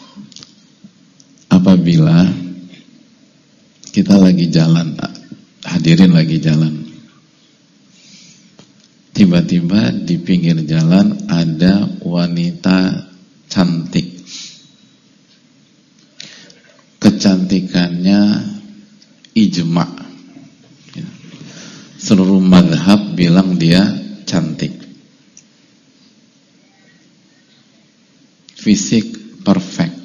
apabila kita lagi jalan, hadirin lagi jalan, tiba-tiba di pinggir jalan ada wanita cantik, kecantikannya ijma'. Seluruh madhab bilang dia cantik, fisik perfect.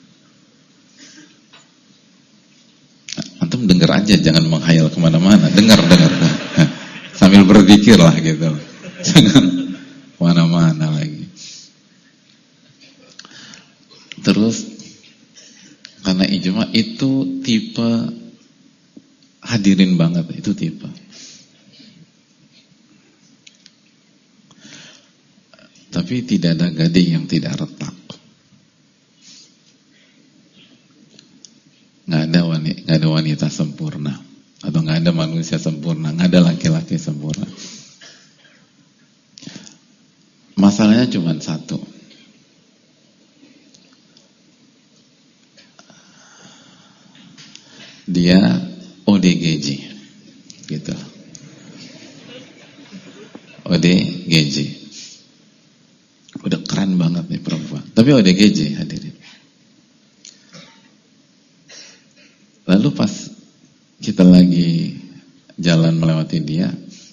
Antum dengar aja, jangan menghayal kemana-mana. Dengar sambil berzikir lah gitu, jangan kemana-mana lagi. Terus karena ijma itu tipe hadirin banget, itu tipe. Tapi tidak ada gading yang tidak retak. Nggak ada wanita sempurna, atau nggak ada manusia sempurna, nggak ada laki-laki sempurna. Masalahnya cuma satu. Dia ODGJ, gitu. ODGJ. Udah keren banget nih perempuan, tapi ODGJ hadirin. Lalu pas kita lagi jalan melewati dia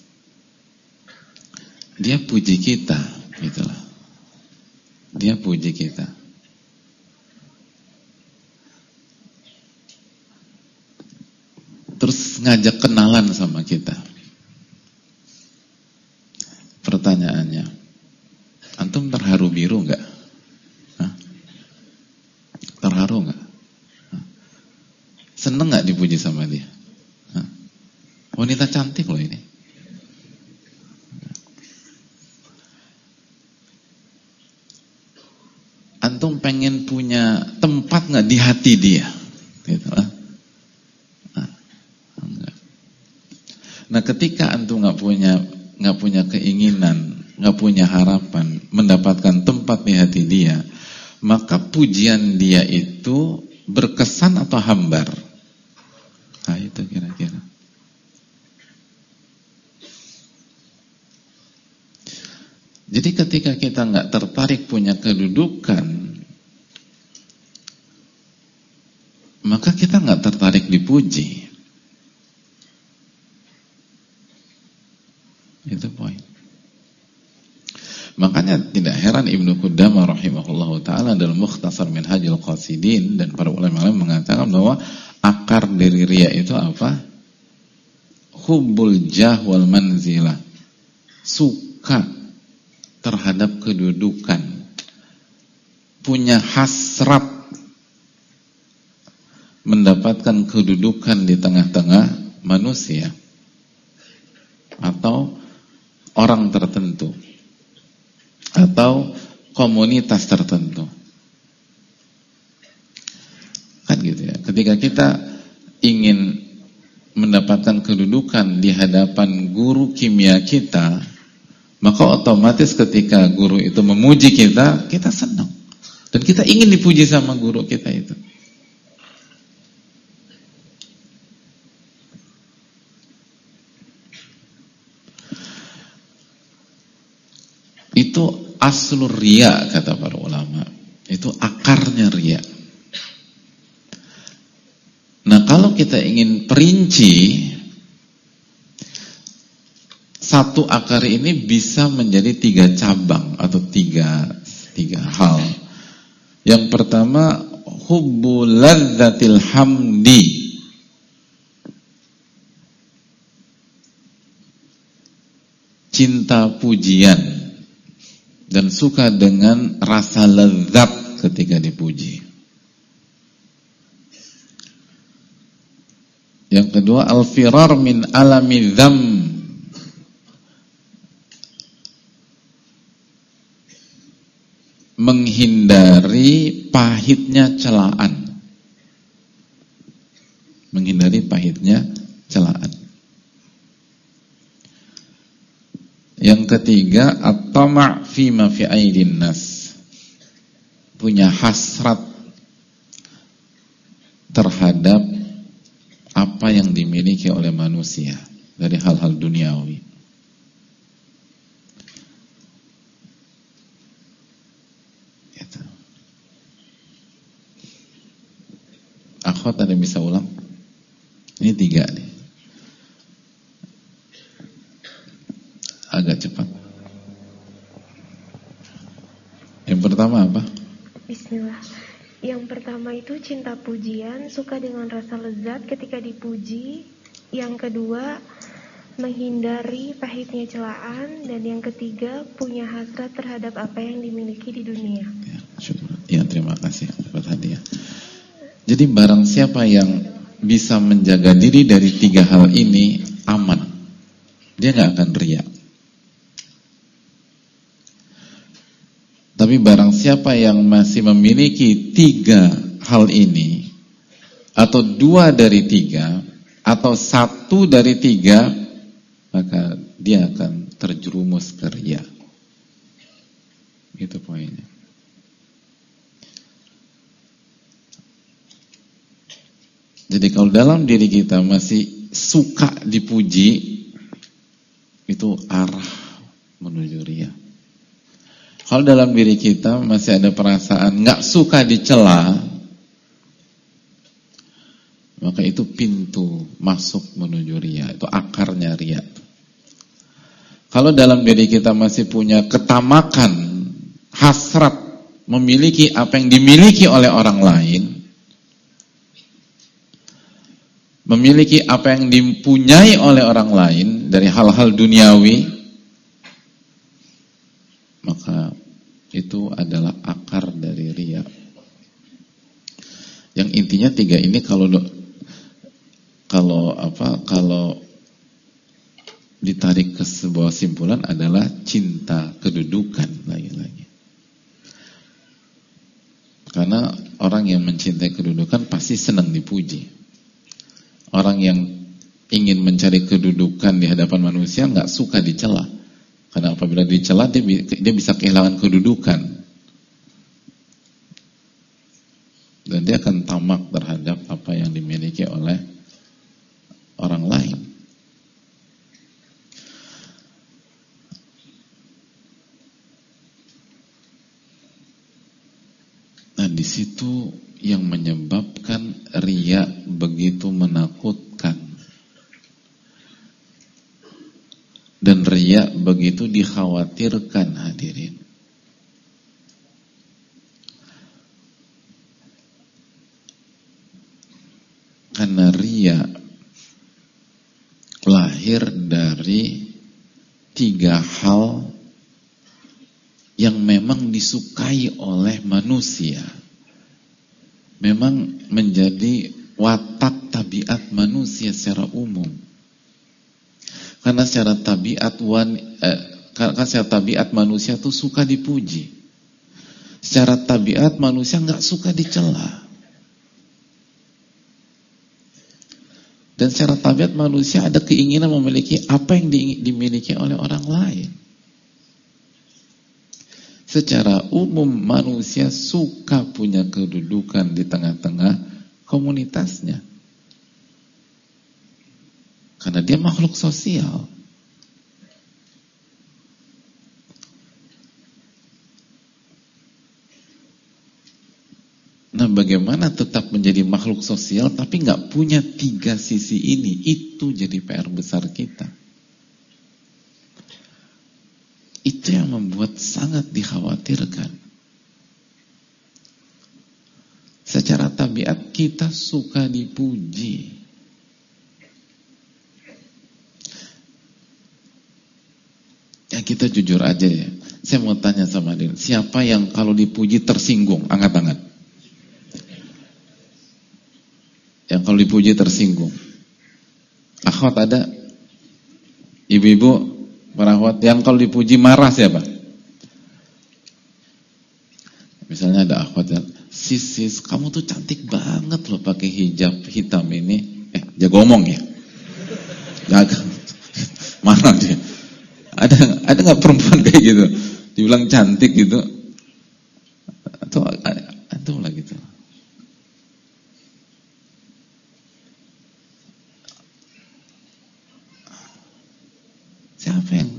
puji kita, gitulah. Dia puji kita. Terus ngajak kenalan sama kita. Pertanyaannya, antum terharu biru enggak? Terharu enggak? Seneng enggak dipuji sama dia? Wanita cantik loh ini. Antum pengen punya tempat enggak di hati dia? Gitu lah. Nah, ketika antum enggak punya keinginan, nggak punya harapan mendapatkan tempat di hati dia, maka pujian dia itu berkesan atau hambar? Nah, itu kira-kira. Jadi ketika kita nggak tertarik punya kedudukan, maka kita nggak tertarik dipuji. Itu poin. Makanya tidak heran Ibnu Qudamah rahimahullahu ta'ala dalam Mukhtasar Minhajul Qasidin dan para ulama mengatakan bahwa akar dari riya itu apa? Hubbul jah wal manzilah. Suka terhadap kedudukan, punya hasrat mendapatkan kedudukan di tengah-tengah manusia atau orang tertentu atau komunitas tertentu. Kan gitu ya. Ketika kita ingin mendapatkan kedudukan di hadapan guru kimia kita, maka otomatis ketika guru itu memuji kita, kita senang. Dan kita ingin dipuji sama guru kita itu. Itu aslur riya kata para ulama. Itu akarnya riya. Nah, kalau kita ingin perinci satu akar ini bisa menjadi 3 cabang atau tiga hal. Yang pertama, hubbu ladzatil hamdi, cinta pujian dan suka dengan rasa lezat ketika dipuji. Yang kedua, al-firar min alami dzam, menghindari pahitnya celaan. Menghindari pahitnya celaan. Yang ketiga, at-tama' fima fi aidin nas, punya hasrat terhadap apa yang dimiliki oleh manusia dari hal-hal duniawi. Gitu. Akhwat, ada yang bisa ulang? Ini 3 nih. Agak cepat. Yang pertama apa? Bismillah. Yang pertama itu cinta pujian, suka dengan rasa lezat ketika dipuji. Yang kedua, menghindari pahitnya celaan. Dan yang ketiga, punya hasrat terhadap apa yang dimiliki di dunia. Ya, syukur. Ya, terima kasih buat hadiah. Jadi barang siapa yang bisa menjaga diri dari 3 hal ini, aman. Dia gak akan riya. Tapi barang siapa yang masih memiliki 3 hal ini, atau 2 dari 3, atau 1 dari 3, maka dia akan terjerumus ke riya. Itu poinnya. Jadi kalau dalam diri kita masih suka dipuji, itu arah menuju riya. Kalau dalam diri kita masih ada perasaan nggak suka dicela, maka itu pintu masuk menuju riya, itu akarnya riya. Kalau dalam diri kita masih punya ketamakan, hasrat memiliki apa yang dimiliki oleh orang lain, memiliki apa yang dipunyai oleh orang lain dari hal-hal duniawi, maka itu adalah akar dari riya. Yang intinya 3 ini kalau ditarik ke sebuah simpulan adalah cinta kedudukan lagi-lagi. Karena orang yang mencintai kedudukan pasti senang dipuji. Orang yang ingin mencari kedudukan di hadapan manusia nggak suka dicela. Karena apabila dicela dia bisa kehilangan kedudukan. Dan dia akan tamak terhadap apa yang dimiliki oleh orang lain. Nah, di situ yang menyebabkan riya begitu menakutkan. Dan riya begitu dikhawatirkan, hadirin. Karena riya lahir dari 3 hal yang memang disukai oleh manusia. Memang menjadi watak tabiat manusia secara umum. Karena secara tabiat manusia tuh suka dipuji. Secara tabiat manusia nggak suka dicela. Dan secara tabiat manusia ada keinginan memiliki apa yang dimiliki oleh orang lain. Secara umum manusia suka punya kedudukan di tengah-tengah komunitasnya. Karena dia makhluk sosial. Nah, bagaimana tetap menjadi makhluk sosial tapi nggak punya 3 sisi ini? Itu jadi PR besar kita. Itu yang membuat sangat dikhawatirkan. Secara tabiat kita suka dipuji. Ya kita jujur aja ya. Saya mau tanya sama dia, siapa yang kalau dipuji tersinggung? Angkat tangan. Yang kalau dipuji tersinggung. Akhwat ada? Ibu-ibu, para akhwat, yang kalau dipuji marah siapa? Misalnya ada akhwat yang, sis, kamu tuh cantik banget loh pakai hijab hitam ini. Jago ngomong ya. Jaga. Marah dia. Ada nggak perempuan kayak gitu? Dibilang cantik gitu. Atau lah gitu. Siapa yang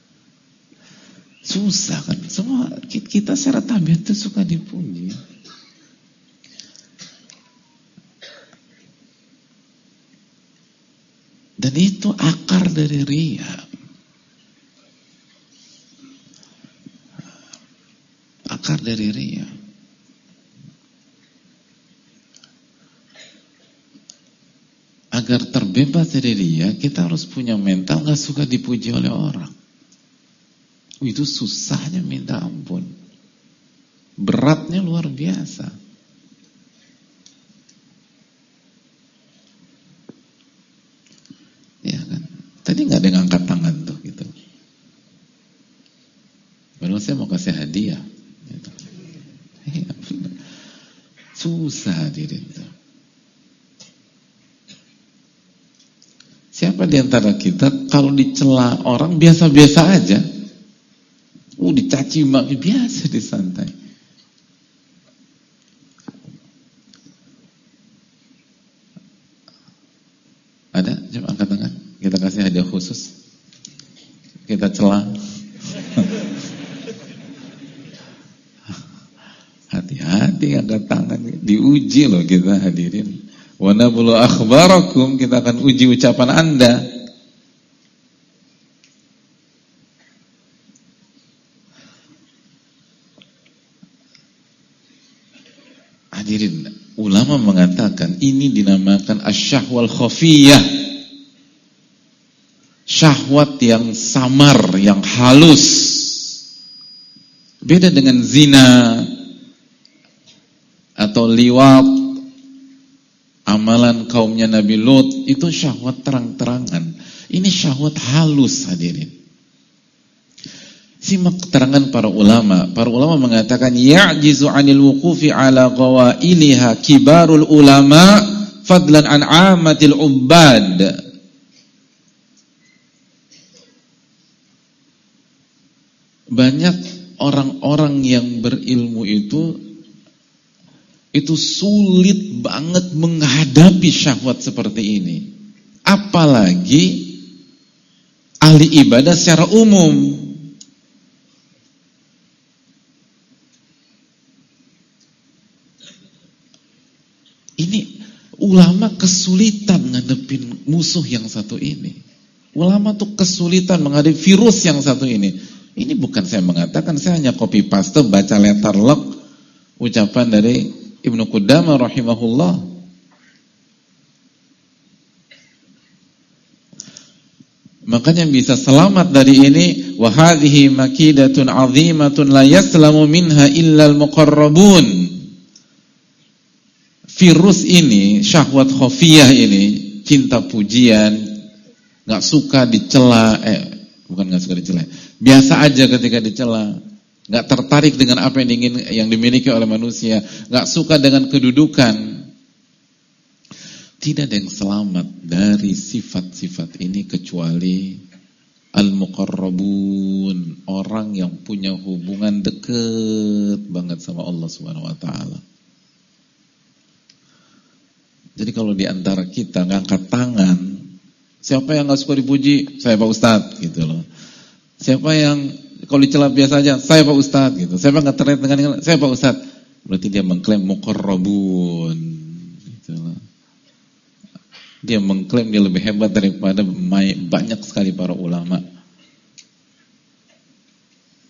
susah kan? Semua kita secara tabiat itu suka dipuji. Dan itu akar dari riya. Akar dari riya. Agar terbebas dari riya, kita harus punya mental gak suka dipuji oleh orang. Itu susahnya minta ampun. Beratnya luar biasa. Ya kan? Tadi gak ada yang angkat tangan tuh gitu. Padahal saya mau kasih hadiah gitu. Ya, susah diri itu. Siapa di antara kita kalau dicela orang biasa-biasa aja? Dicaci maki biasa, disantai. Ada? Coba angkat tangan. Kita kasih hadiah khusus. Kita cela. Hati-hati angkat tangan. Diuji loh kita hadirin. Wa nablu akhbarakum, kita akan uji ucapan Anda. Hadirin, ulama mengatakan ini dinamakan asyahwal khafiyah. Syahwat yang samar, yang halus. Beda dengan zina atau liwat, amalan kaumnya Nabi Lut, itu syahwat terang-terangan. Ini syahwat halus, hadirin. Simak keterangan para ulama. Para ulama mengatakan ya'jizu 'anil wuqufi 'ala qawailiha kibarul ulama fadlan an 'amatil 'ubbad. Banyak orang-orang yang berilmu itu sulit banget menghadapi syahwat seperti ini. Apalagi ahli ibadah secara umum. Ini ulama kesulitan ngadepin musuh yang satu ini. Ulama tuh kesulitan menghadapi virus yang satu ini. Ini bukan saya mengatakan, saya hanya copy paste baca letter luck ucapan dari Ibnu Qudamah rahimahullah. Makanya bisa selamat dari ini, wa hadhihi makidatun 'azimatun la yaslamu minha illa al-muqarrabun. Virus ini, syahwat khafiyah ini, cinta pujian, enggak suka dicela, bukan enggak suka dicela. Biasa aja ketika dicela. Enggak tertarik dengan apa yang dimiliki oleh manusia, enggak suka dengan kedudukan. Tidak ada yang selamat dari sifat-sifat ini kecuali al-muqarrabun, orang yang punya hubungan dekat banget sama Allah Subhanahu wa taala. Jadi kalau di antara kita ngangkat tangan, siapa yang enggak suka dipuji? Saya Pak Ustadz gitu loh. Siapa yang kalau dicela biasa aja, saya Pak Ustadz gitu. Siapa enggak terkait dengan saya Pak Ustadz? Berarti dia mengklaim muqarrabun gitu loh. Dia mengklaim dia lebih hebat daripada banyak sekali para ulama.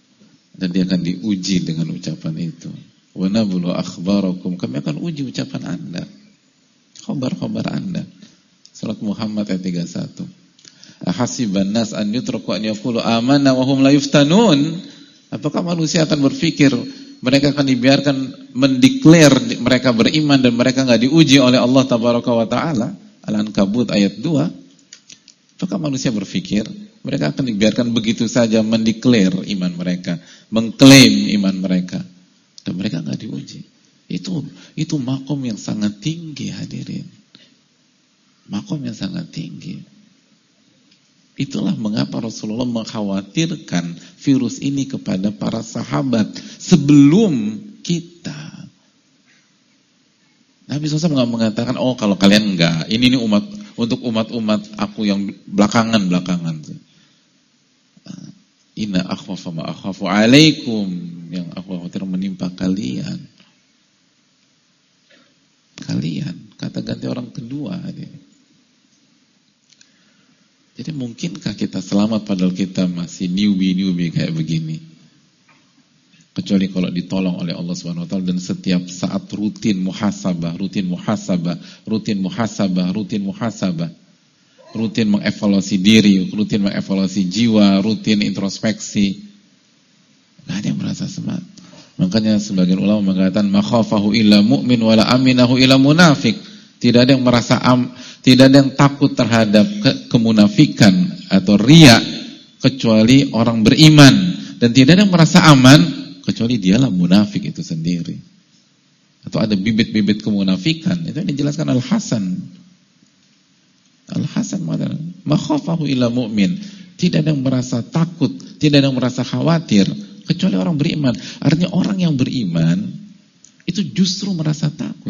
Dan dia akan diuji dengan ucapan itu. Wa nablu akhbarakum, kami akan uji ucapan Anda, khabar-khabar Anda. Surat Muhammad ayat 31. Ahasiban nas an yutraku an yaqulu amanna wa hum la yuftanun. Apakah manusia akan berpikir mereka akan dibiarkan mendeklar mereka beriman dan mereka enggak diuji oleh Allah tabaraka wa taala? Al-Ankabut ayat 2. Apakah manusia berpikir mereka akan dibiarkan begitu saja mendeklar iman mereka, mengklaim iman mereka, dan mereka enggak diuji? Itu makom yang sangat tinggi, hadirin. Makom yang sangat tinggi. Itulah mengapa Rasulullah mengkhawatirkan virus ini kepada para sahabat sebelum kita. Nabi SAW nggak mengatakan, oh kalau kalian enggak, ini umat, untuk umat-umat aku yang belakangan. Inna akhwafa ma akhafu alaikum, yang aku khawatir menimpa kalian. Kata ganti orang kedua. Jadi mungkinkah kita selamat padahal kita masih newbie kayak begini? Kecuali kalau ditolong oleh Allah Subhanahu wa taala dan setiap saat rutin muhasabah, rutin mengevaluasi diri, rutin mengevaluasi jiwa, rutin introspeksi. Enggak ada yang merasa semangat. Makanya sebagian ulama mengatakan makhafahu illa mu'min wala aminahu illa munafik. Tidak ada yang takut terhadap kemunafikan atau riya kecuali orang beriman, dan tidak ada yang merasa aman kecuali dialah munafik itu sendiri. Atau ada bibit-bibit kemunafikan. Itu yang dijelaskan Al-Hasan mengatakan makhafahu illa mu'min. Tidak ada yang merasa takut, tidak ada yang merasa khawatir kecuali orang beriman. Artinya orang yang beriman itu justru merasa takut.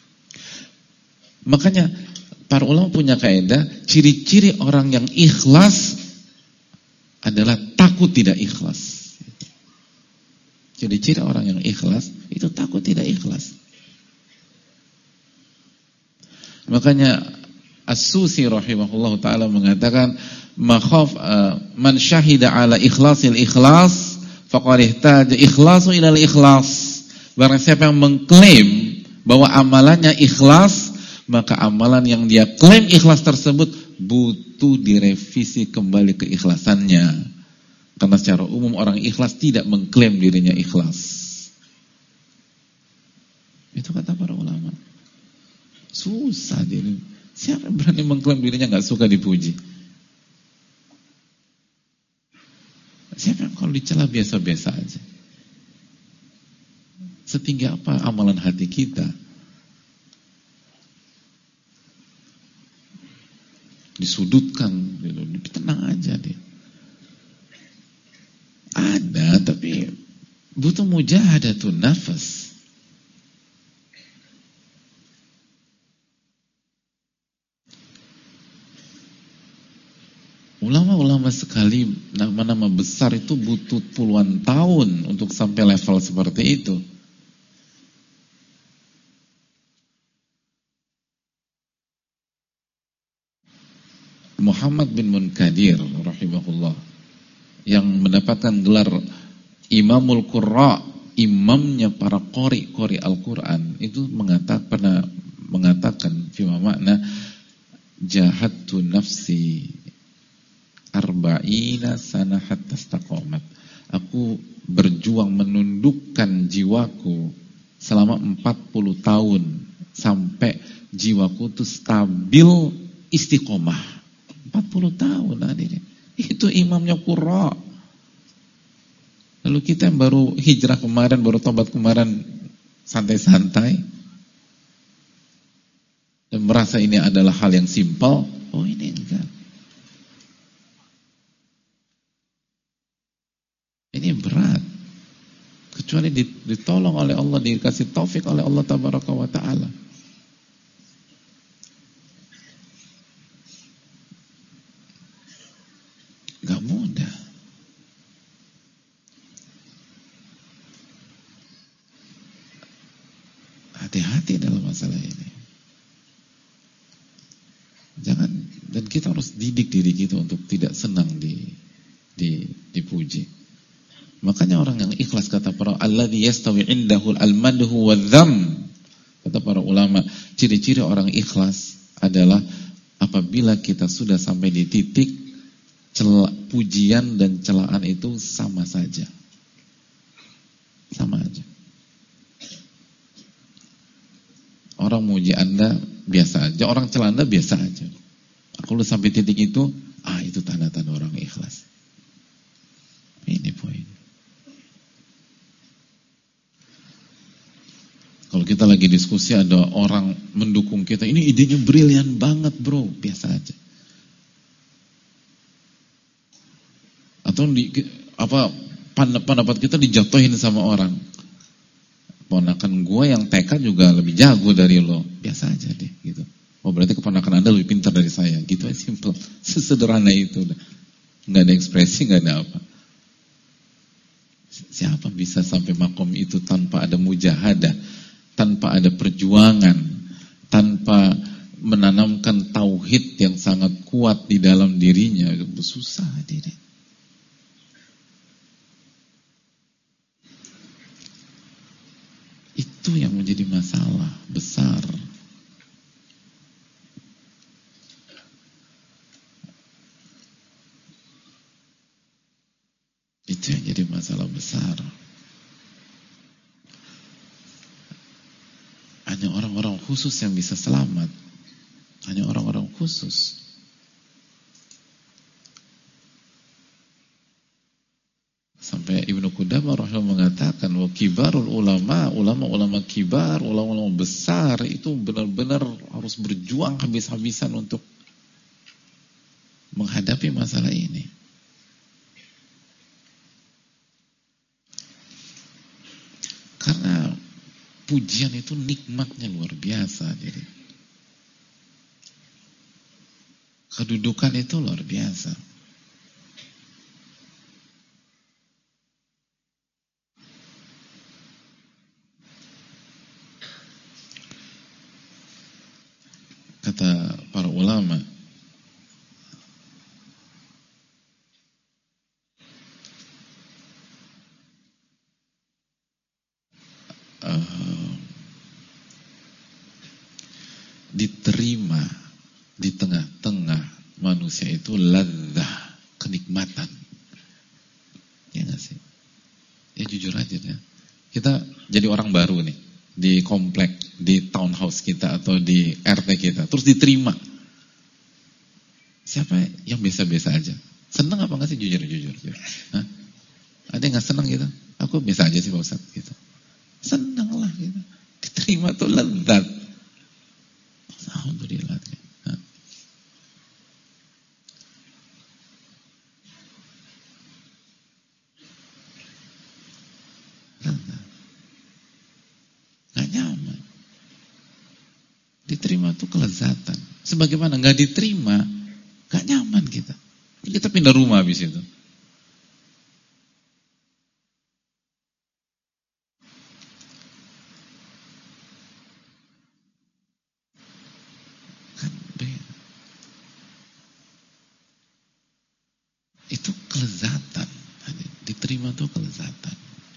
Makanya para ulama punya kaidah, ciri-ciri orang yang ikhlas adalah takut tidak ikhlas. Ciri-ciri orang yang ikhlas itu takut tidak ikhlas. Makanya As-Susi rahimahullah ta'ala mengatakan man syahida ala ikhlasil ikhlas faqad ihtaja ikhlasu ilal ikhlas. Barang siapa yang mengklaim bahwa amalannya ikhlas, maka amalan yang dia klaim ikhlas tersebut butuh direvisi kembali keikhlasannya. Karena secara umum orang ikhlas tidak mengklaim dirinya ikhlas. Itu kata para ulama. Susah diri. Siapa yang berani mengklaim dirinya gak suka dipuji? Siapa yang kalau dicela biasa-biasa aja? Setinggi apa amalan hati kita? Disudutkan, tenang aja dia. Ada, tapi butuh mujahadatun nafas. Ulama-ulama sekali nama-nama besar itu butuh puluhan tahun untuk sampai level seperti itu. Muhammad bin Munkadir rahimahullah yang mendapatkan gelar Imamul Qurra, imamnya para qori Al-Quran, itu pernah mengatakan fima makna jahadtu nafsi arba'ina sana hatta istaqamat. Aku berjuang menundukkan jiwaku selama 40 tahun sampai jiwaku itu stabil istiqomah. 40 tahun hadirin. Itu imamnya Qurra. Lalu kita yang baru hijrah kemarin, baru tobat kemarin, santai-santai dan merasa ini adalah hal yang simpel. Oh ini enggak. Ini berat. Kecuali ditolong oleh Allah, dikasih taufik oleh Allah tabaraka wa ta'ala. Gak mudah. Hati-hati dalam masalah ini. Jangan, dan kita harus didik diri kita untuk tidak senang dipuji. Makanya orang yang ikhlas, kata para alladzi yastawi indahul almadhu wadzam, kata para ulama, ciri-ciri orang ikhlas adalah apabila kita sudah sampai di titik pujian dan celaan itu sama saja. Sama aja. Orang muji Anda biasa aja, orang cela Anda biasa aja. Kalau sampai titik itu, itu tanda-tanda orang ikhlas. Ini poin. Kalau kita lagi diskusi ada orang mendukung kita, ini idenya brilian banget bro, biasa aja. Atau pendapat kita dijatuhin sama orang. Ponakan gue yang TK juga lebih jago dari lo, biasa aja deh gitu. Oh berarti keponakan Anda lebih pintar dari saya, gitu aja, simple, sesederhana itu. Nggak ada ekspresi, nggak ada apa. Siapa bisa sampai makom itu tanpa ada mujahadah, tanpa ada perjuangan, tanpa menanamkan tauhid yang sangat kuat di dalam dirinya? Susah diri. Itu yang menjadi masalah besar. Itu yang jadi masalah besar. Hanya orang-orang khusus yang bisa selamat. Hanya orang-orang khusus. Sampai Ibnu Qudamah rahimahullah mengatakan, wa kibarul ulama, ulama-ulama kibar, ulama-ulama besar itu benar-benar harus berjuang habis-habisan untuk menghadapi masalah ini. Karena pujian itu nikmatnya luar biasa. Jadi kedudukan itu luar biasa. Kata para ulama, diterima di tengah-tengah manusia itu ladzah, kenikmatan. Ya nggak sih? Ya jujur aja ya. Kita jadi orang baru nih di komplek, di townhouse kita atau di RT kita, terus diterima. Siapa yang biasa-biasa aja? Senang apa nggak sih? Jujur. Hah? Ada yang nggak senang gitu? Aku biasa aja sih Pak Ustadz gitu. Senang lah gitu. Diterima tuh lezat. Alhamdulillah. Gak nyaman. Diterima tuh kelezatan. Sebagaimana gak diterima, gak nyaman kita. Kita pindah rumah habis itu. Itu kelezatan. Diterima itu kelezatan.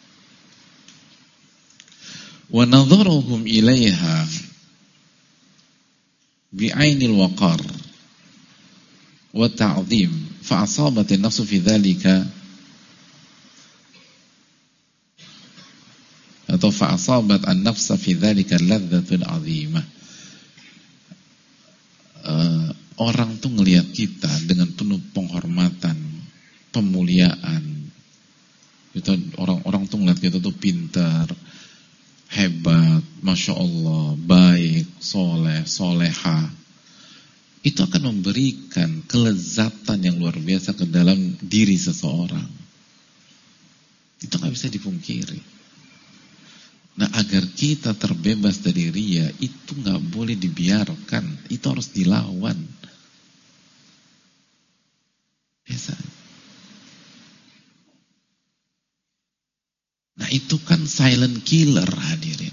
Wa nadharuhum ilaiha bi'ainil waqar wa ta'zim fa asabat an-nafsu fi dhalika, atau fa asabat an-nafsa fi dhalika ladzatul 'azimah. Orang tuh ngelihat kita dengan penuh penghormatan, pemuliaan. Kita orang tuh ngelihat kita tuh pintar, hebat, masya Allah, baik, soleh, soleha. Itu akan memberikan kelezatan yang luar biasa ke dalam diri seseorang. Itu nggak bisa dipungkiri. Nah, agar kita terbebas dari riya, itu nggak boleh dibiarkan. Itu harus dilawan. Biasa. Nah, itu kan silent killer, hadirin.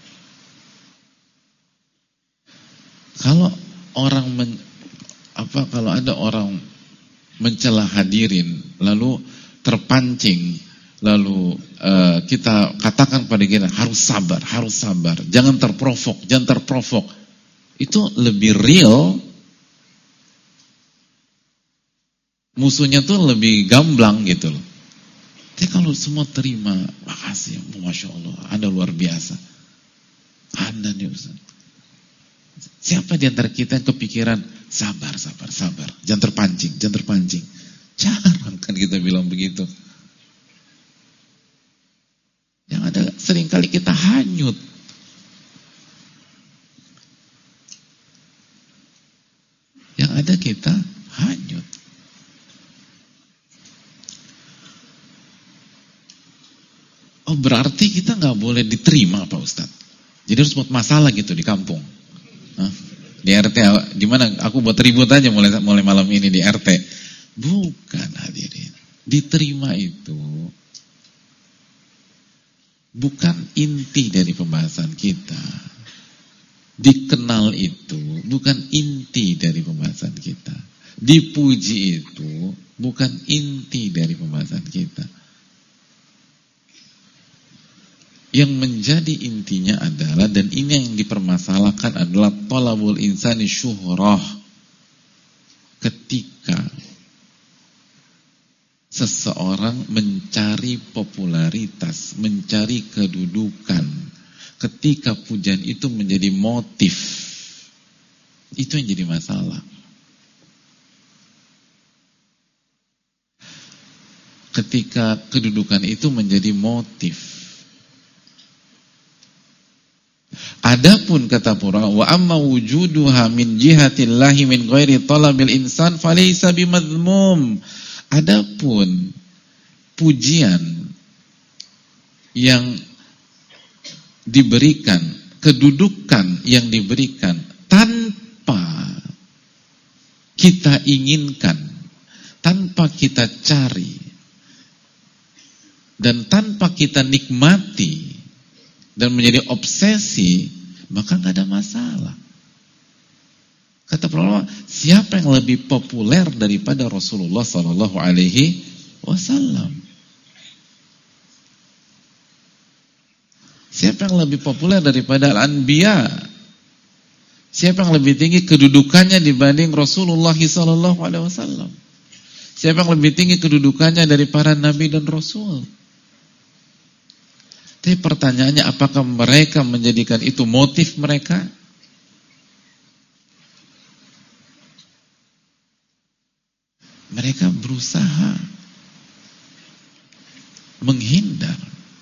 Kalau kalau ada orang mencela hadirin lalu terpancing lalu kita katakan pada kita harus sabar, jangan terprovok, itu lebih real. Musuhnya tuh lebih gamblang gitu loh. Jadi kalau semua terima, makasih, Masya Allah, Anda luar biasa. Anda nih Ustaz. Siapa di antara kita yang kepikiran sabar, jangan terpancing. Jarang kan kita bilang begitu. Yang ada seringkali kita hanyut. Yang ada kita hanyut. Oh, berarti kita nggak boleh diterima Pak Ustadz. Jadi harus buat masalah gitu di kampung. Hah? Di RT, di mana aku buat ribut aja mulai malam ini di RT. Bukan hadirin. Diterima itu bukan inti dari pembahasan kita. Dikenal itu bukan inti dari pembahasan kita. Dipuji itu bukan inti dari pembahasan kita. Yang menjadi intinya adalah, dan ini yang dipermasalahkan adalah talabul insani syuhrah. Ketika seseorang mencari popularitas, mencari kedudukan, ketika pujian itu menjadi motif, itu yang jadi masalah. Ketika kedudukan itu menjadi motif. Adapun kata para wa amma wujuduha min jihatillahi min ghairi talabil insan falaysa bimadzmum. Adapun pujian yang diberikan, kedudukan yang diberikan tanpa kita inginkan, tanpa kita cari, dan tanpa kita nikmati dan menjadi obsesi, maka nggak ada masalah. Kata para ulama, siapa yang lebih populer daripada Rasulullah Sallallahu Alaihi Wasallam? Siapa yang lebih populer daripada Al-Anbiya? Siapa yang lebih tinggi kedudukannya dibanding Rasulullah Sallallahu Alaihi Wasallam? Siapa yang lebih tinggi kedudukannya dari para nabi dan rasul? Tapi pertanyaannya, apakah mereka menjadikan itu motif mereka? Mereka berusaha menghindar.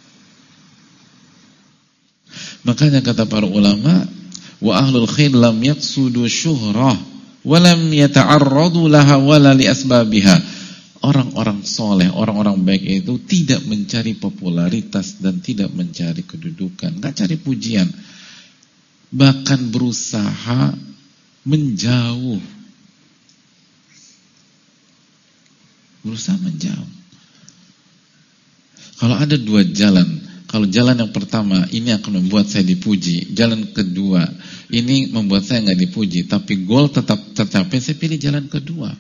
Makanya kata para ulama, wa ahlul khair lam yaqsudu syuhrah wa lam yata'arradu laha wala li asbabiha. Orang-orang soleh, orang-orang baik itu tidak mencari popularitas dan tidak mencari kedudukan, nggak cari pujian, bahkan berusaha menjauh, Kalau ada dua jalan, kalau jalan yang pertama ini akan membuat saya dipuji, jalan kedua ini membuat saya nggak dipuji, tapi goal tetap tercapai, saya pilih jalan kedua.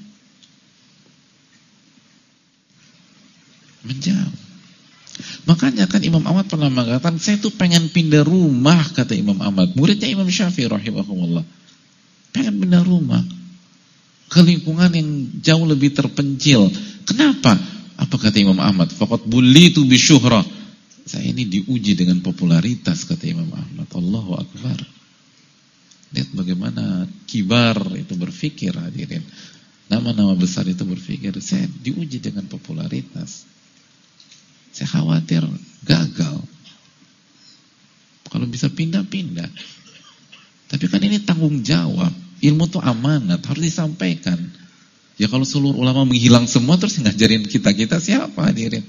Menjauh. Makanya kan Imam Ahmad pernah mengatakan, saya tuh pengen pindah rumah, kata Imam Ahmad, muridnya Imam Syafi'i rahimahullah. Pengen pindah rumah ke lingkungan yang jauh lebih terpencil. Kenapa? Apa kata Imam Ahmad? Faqad bulitu bisyuhrah. Saya ini diuji dengan popularitas, kata Imam Ahmad. Allahu Akbar. Lihat bagaimana kibar itu berpikir, hadirin. Nama-nama besar itu berpikir, saya diuji dengan popularitas. Saya khawatir gagal. Kalau bisa pindah-pindah. Tapi kan ini tanggung jawab. Ilmu itu amanat, harus disampaikan. Ya kalau seluruh ulama menghilang semua, terus ngajarin kita-kita siapa, hadirin?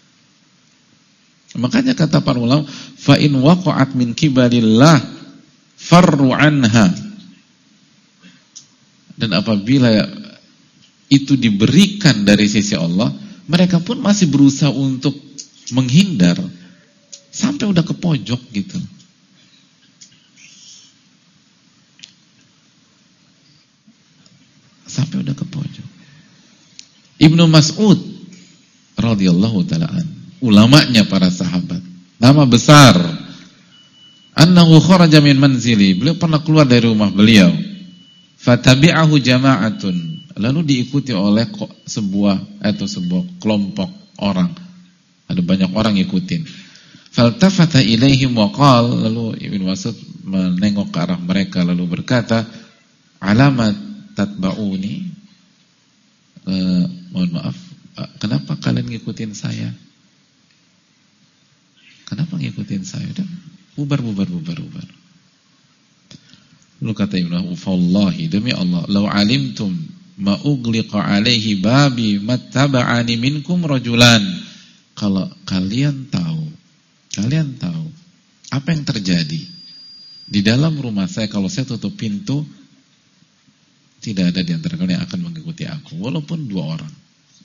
Makanya kata para ulama, fa in waqa'at min kibalillah farru anha. Dan apabila itu diberikan dari sisi Allah, mereka pun masih berusaha untuk menghindar sampai udah ke pojok gitu. Sampai udah ke pojok. Ibnu Mas'ud radhiyallahu ta'ala an, ulamanya para sahabat. Nama besar. Annahu kharaja min manzili. Beliau pernah keluar dari rumah beliau. Fatabi'ahu jama'atun. Lalu diikuti oleh sebuah kelompok orang. Ada banyak orang ikutin. Faltafata ilaihim wa qala, lalu Ibnu Mas'ud menengok ke arah mereka lalu berkata, "Alamat tatba'uni?" Mohon maaf, kenapa kalian ngikutin saya? Kenapa ngikutin saya? Udah bubar. Lalu kata Ibnu, "Fawallahi, demi Allah, law alimtum ma ughliqa alaihi babi mattaba'ani minkum rajulan." Kalau kalian tahu apa yang terjadi di dalam rumah saya kalau saya tutup pintu, tidak ada di antara kalian yang akan mengikuti aku, walaupun 2 orang.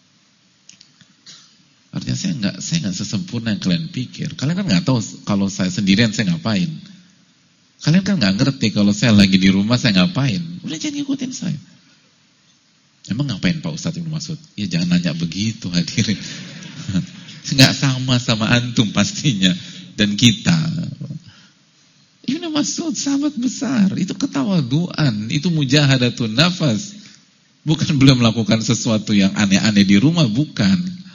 Artinya saya nggak sesempurna yang kalian pikir. Kalian kan nggak tahu kalau saya sendirian saya ngapain. Kalian kan nggak ngerti kalau saya lagi di rumah saya ngapain. Udah jangan ngikutin saya. Emang ngapain Pak Ustadz Ibnu Mas'ud? Ya jangan nanya begitu hadirin. Nggak sama antum pastinya dan kita. Ibnu Mas'ud sahabat besar, itu ketawaduan, itu mujahadatun nafas. Bukan beliau melakukan sesuatu yang aneh-aneh di rumah, bukan.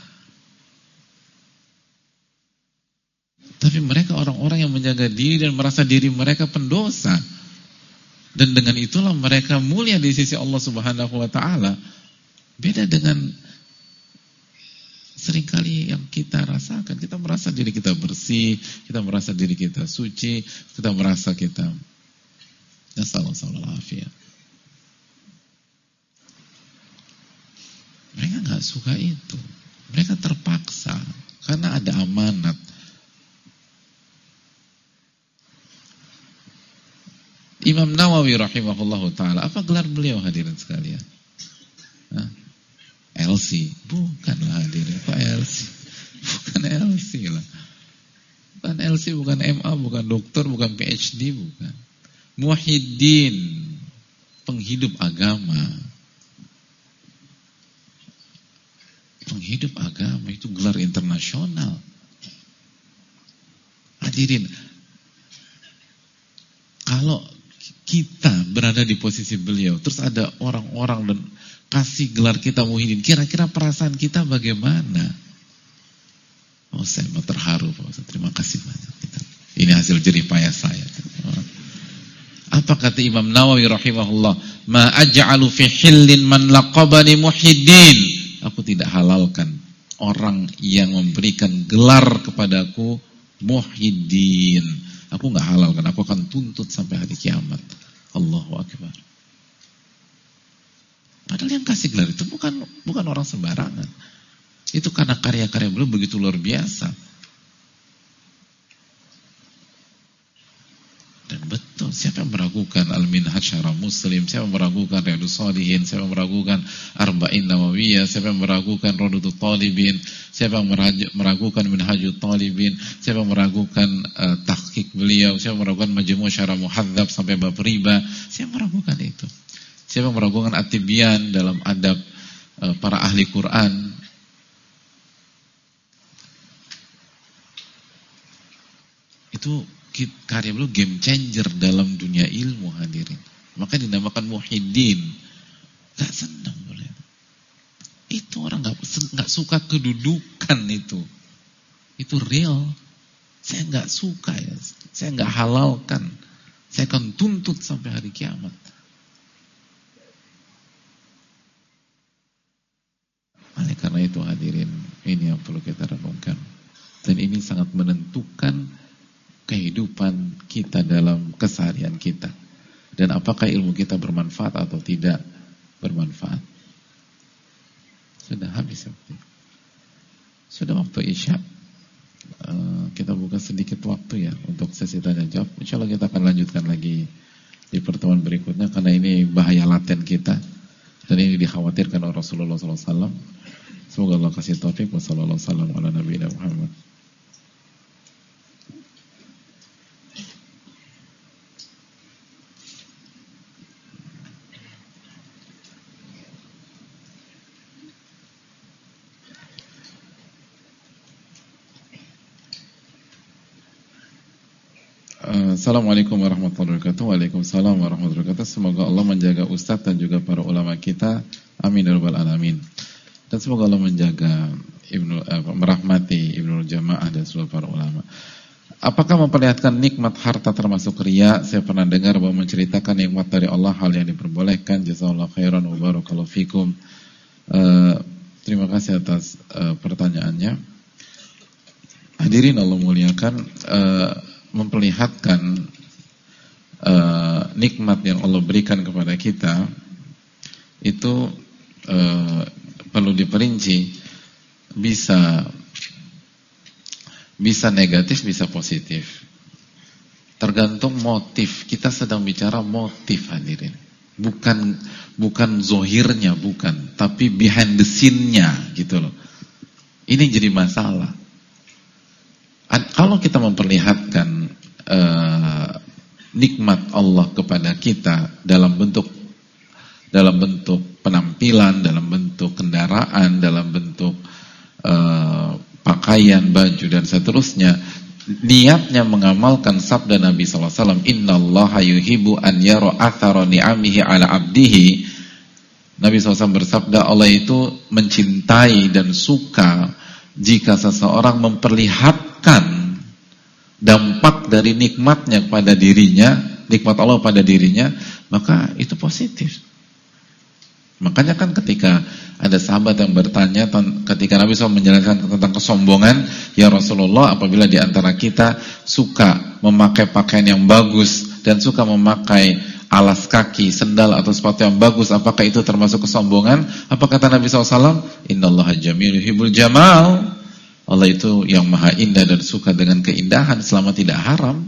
Tapi mereka orang-orang yang menjaga diri dan merasa diri mereka pendosa. Dan dengan itulah mereka mulia di sisi Allah Subhanahu wa taala. Beda dengan seringkali yang kita rasakan. Kita merasa diri kita bersih, kita merasa diri kita suci, kita merasa kita nasallallahu alaihi. Mereka nggak suka itu. Mereka terpaksa karena ada amanat. Imam Nawawi rahimahullahu taala, apa gelar beliau hadirin sekalian? LC, bukanlah hadirin, Pak LC, bukan LC lah, bukan LC, bukan MA, bukan dokter, bukan PhD, bukan. Muwahhidin, penghidup agama. Penghidup agama itu gelar internasional. Hadirin, kalau kita berada di posisi beliau, terus ada orang-orang dan kasih gelar kita Muhyiddin, kira-kira perasaan kita bagaimana? Oh, saya mau terharu Pak Ustaz. Terima kasih banyak. Ini hasil jerih payah saya. Apa kata Imam Nawawi rahimahullah? Ma aj'alu fi hillin man laqabani Muhyiddin. Aku tidak halalkan orang yang memberikan gelar kepadaku Muhyiddin. Aku enggak halalkan, aku akan tuntut sampai hari kiamat. Allahu Akbar. Padahal yang kasih gelar itu bukan orang sembarangan. Itu karena karya-karya beliau begitu luar biasa. Dan betul, siapa yang meragukan Al-Minhaj Syarah Muslim, siapa yang meragukan Riyadhus Shalihin, siapa yang meragukan Arba'in Nawawiyah, siapa yang meragukan Rawdatul Talibin, siapa yang meragukan Minhajut Talibin, siapa yang meragukan tahqiq beliau, siapa yang meragukan Majmu' Syarah Muhadzab sampai bab riba, siapa yang meragukan itu? Siapa yang meragukan At-Tibyan dalam adab para ahli Quran? Itu karya beliau game changer dalam dunia ilmu hadirin. Maka dinamakan Muhyiddin. Gak senang boleh. Itu orang gak suka kedudukan itu. Itu real. Saya gak suka ya. Saya gak halalkan. Saya akan tuntut sampai hari kiamat. Oleh karena itu hadirin, ini yang perlu kita renungkan. Dan ini sangat menentukan kehidupan kita dalam keseharian kita. Dan apakah ilmu kita bermanfaat atau tidak bermanfaat. Sudah habis waktu. Sudah waktu Isya. Kita buka sedikit waktu ya untuk sesi tanya jawab. Insyaallah kita akan lanjutkan lagi di pertemuan berikutnya, karena ini bahaya laten kita. Dan ini dikhawatirkan oleh Rasulullah SAW. Semoga Allah kasih taufik. Wassalamualaikum warahmatullahi wabarakatuh. Assalamualaikum warahmatullahi wabarakatuh. Waalaikumsalam warahmatullahi wabarakatuh. Semoga Allah menjaga Ustadz dan juga para ulama kita. Amin ya rabbal alamin. Dan semoga Allah menjaga merahmati Ibnu Jamaah dan seluruh para ulama. Apakah memperlihatkan nikmat harta termasuk riya? Saya pernah dengar bahwa menceritakan nikmat dari Allah hal yang diperbolehkan. Jazakallahu khairan wa barakallahu fikum. Terima kasih atas pertanyaannya. Hadirin Allah muliakan, memperlihatkan nikmat yang Allah berikan kepada kita itu perlu diperinci, bisa negatif, bisa positif. Tergantung motif. Kita sedang bicara motif, hadirin. Bukan zohirnya, bukan, tapi behind the scene-nya gitu loh. Ini jadi masalah. Kalau kita memperlihatkan nikmat Allah kepada kita dalam bentuk penampilan, dalam bentuk kendaraan, dalam bentuk pakaian, baju dan seterusnya, niatnya mengamalkan sabda Nabi SAW, innallaha yuhibbu an yara athara ni'amihi ala abdihi. Nabi SAW bersabda, Allah itu mencintai dan suka jika seseorang memperlihatkan dampak dari nikmatnya pada dirinya, nikmat Allah pada dirinya, maka itu positif. Makanya kan ketika ada sahabat yang bertanya ketika Nabi SAW menjelaskan tentang kesombongan, ya Rasulullah, apabila di antara kita suka memakai pakaian yang bagus dan suka memakai alas kaki, sendal atau sepatu yang bagus, apakah itu termasuk kesombongan? Apa kata Nabi SAW? Innallaha jamil yuhibbul jamal. Allah itu yang maha indah dan suka dengan keindahan selama tidak haram.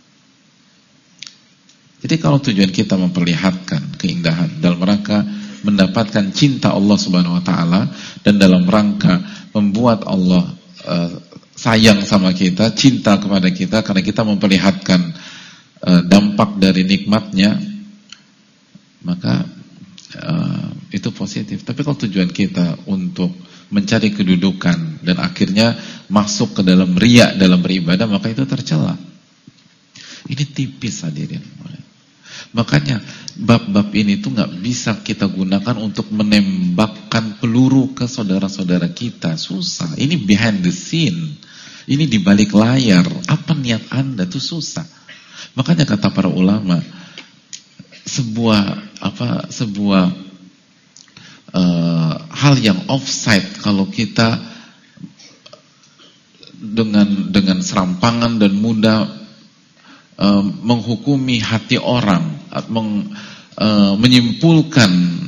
Jadi kalau tujuan kita memperlihatkan keindahan dalam rangka mendapatkan cinta Allah Subhanahu wa taala dan dalam rangka membuat Allah sayang sama kita, cinta kepada kita karena kita memperlihatkan dampak dari nikmatnya, maka itu positif. Tapi kalau tujuan kita untuk mencari kedudukan dan akhirnya masuk ke dalam riya dalam beribadah, maka itu tercela. Ini tipis, hadirin. Makanya bab-bab ini tuh nggak bisa kita gunakan untuk menembakkan peluru ke saudara-saudara kita. Susah. Ini behind the scene. Ini di balik layar. Apa niat Anda tuh susah. Makanya kata para ulama, sebuah hal yang offside kalau kita dengan serampangan dan mudah menghukumi hati orang, menyimpulkan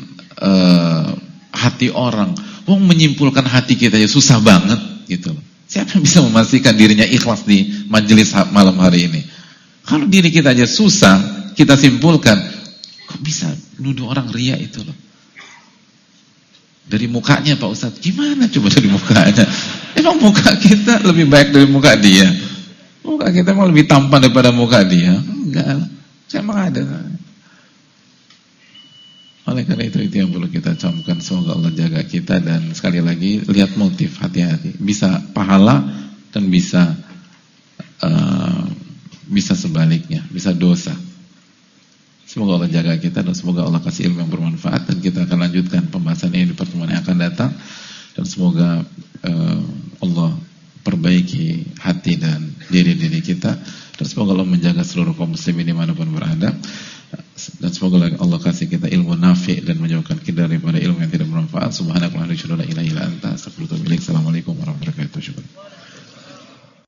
hati orang. Menyimpulkan hati kita ya susah banget gitu. Siapa yang bisa memastikan dirinya ikhlas di majelis malam hari ini? Kalau diri kita aja susah kita simpulkan, kok bisa nuduh orang riya itu loh? Dari mukanya Pak Ustadz, gimana coba dari mukanya? Emang muka kita lebih baik dari muka dia? Muka kita emang lebih tampan daripada muka dia? Enggak lah, saya emang ada. Oleh karena itu yang perlu kita camkan. Semoga Allah jaga kita. Dan sekali lagi, lihat motif, hati-hati. Bisa pahala dan bisa sebaliknya, bisa dosa. Semoga Allah jaga kita dan semoga Allah kasih ilmu yang bermanfaat. Dan kita akan lanjutkan pembahasan ini di pertemuan yang akan datang. Dan semoga Allah perbaiki hati dan diri-diri kita. Dan semoga Allah menjaga seluruh kaum muslimin dimanapun berada. Dan semoga Allah kasih kita ilmu nafi' dan menjauhkan kita daripada ilmu yang tidak bermanfaat. Subhanakallahumma wa bihamdika, la ilaha illa anta, astaghfiruka wa atubu ilaik. Assalamualaikum warahmatullahi wabarakatuh.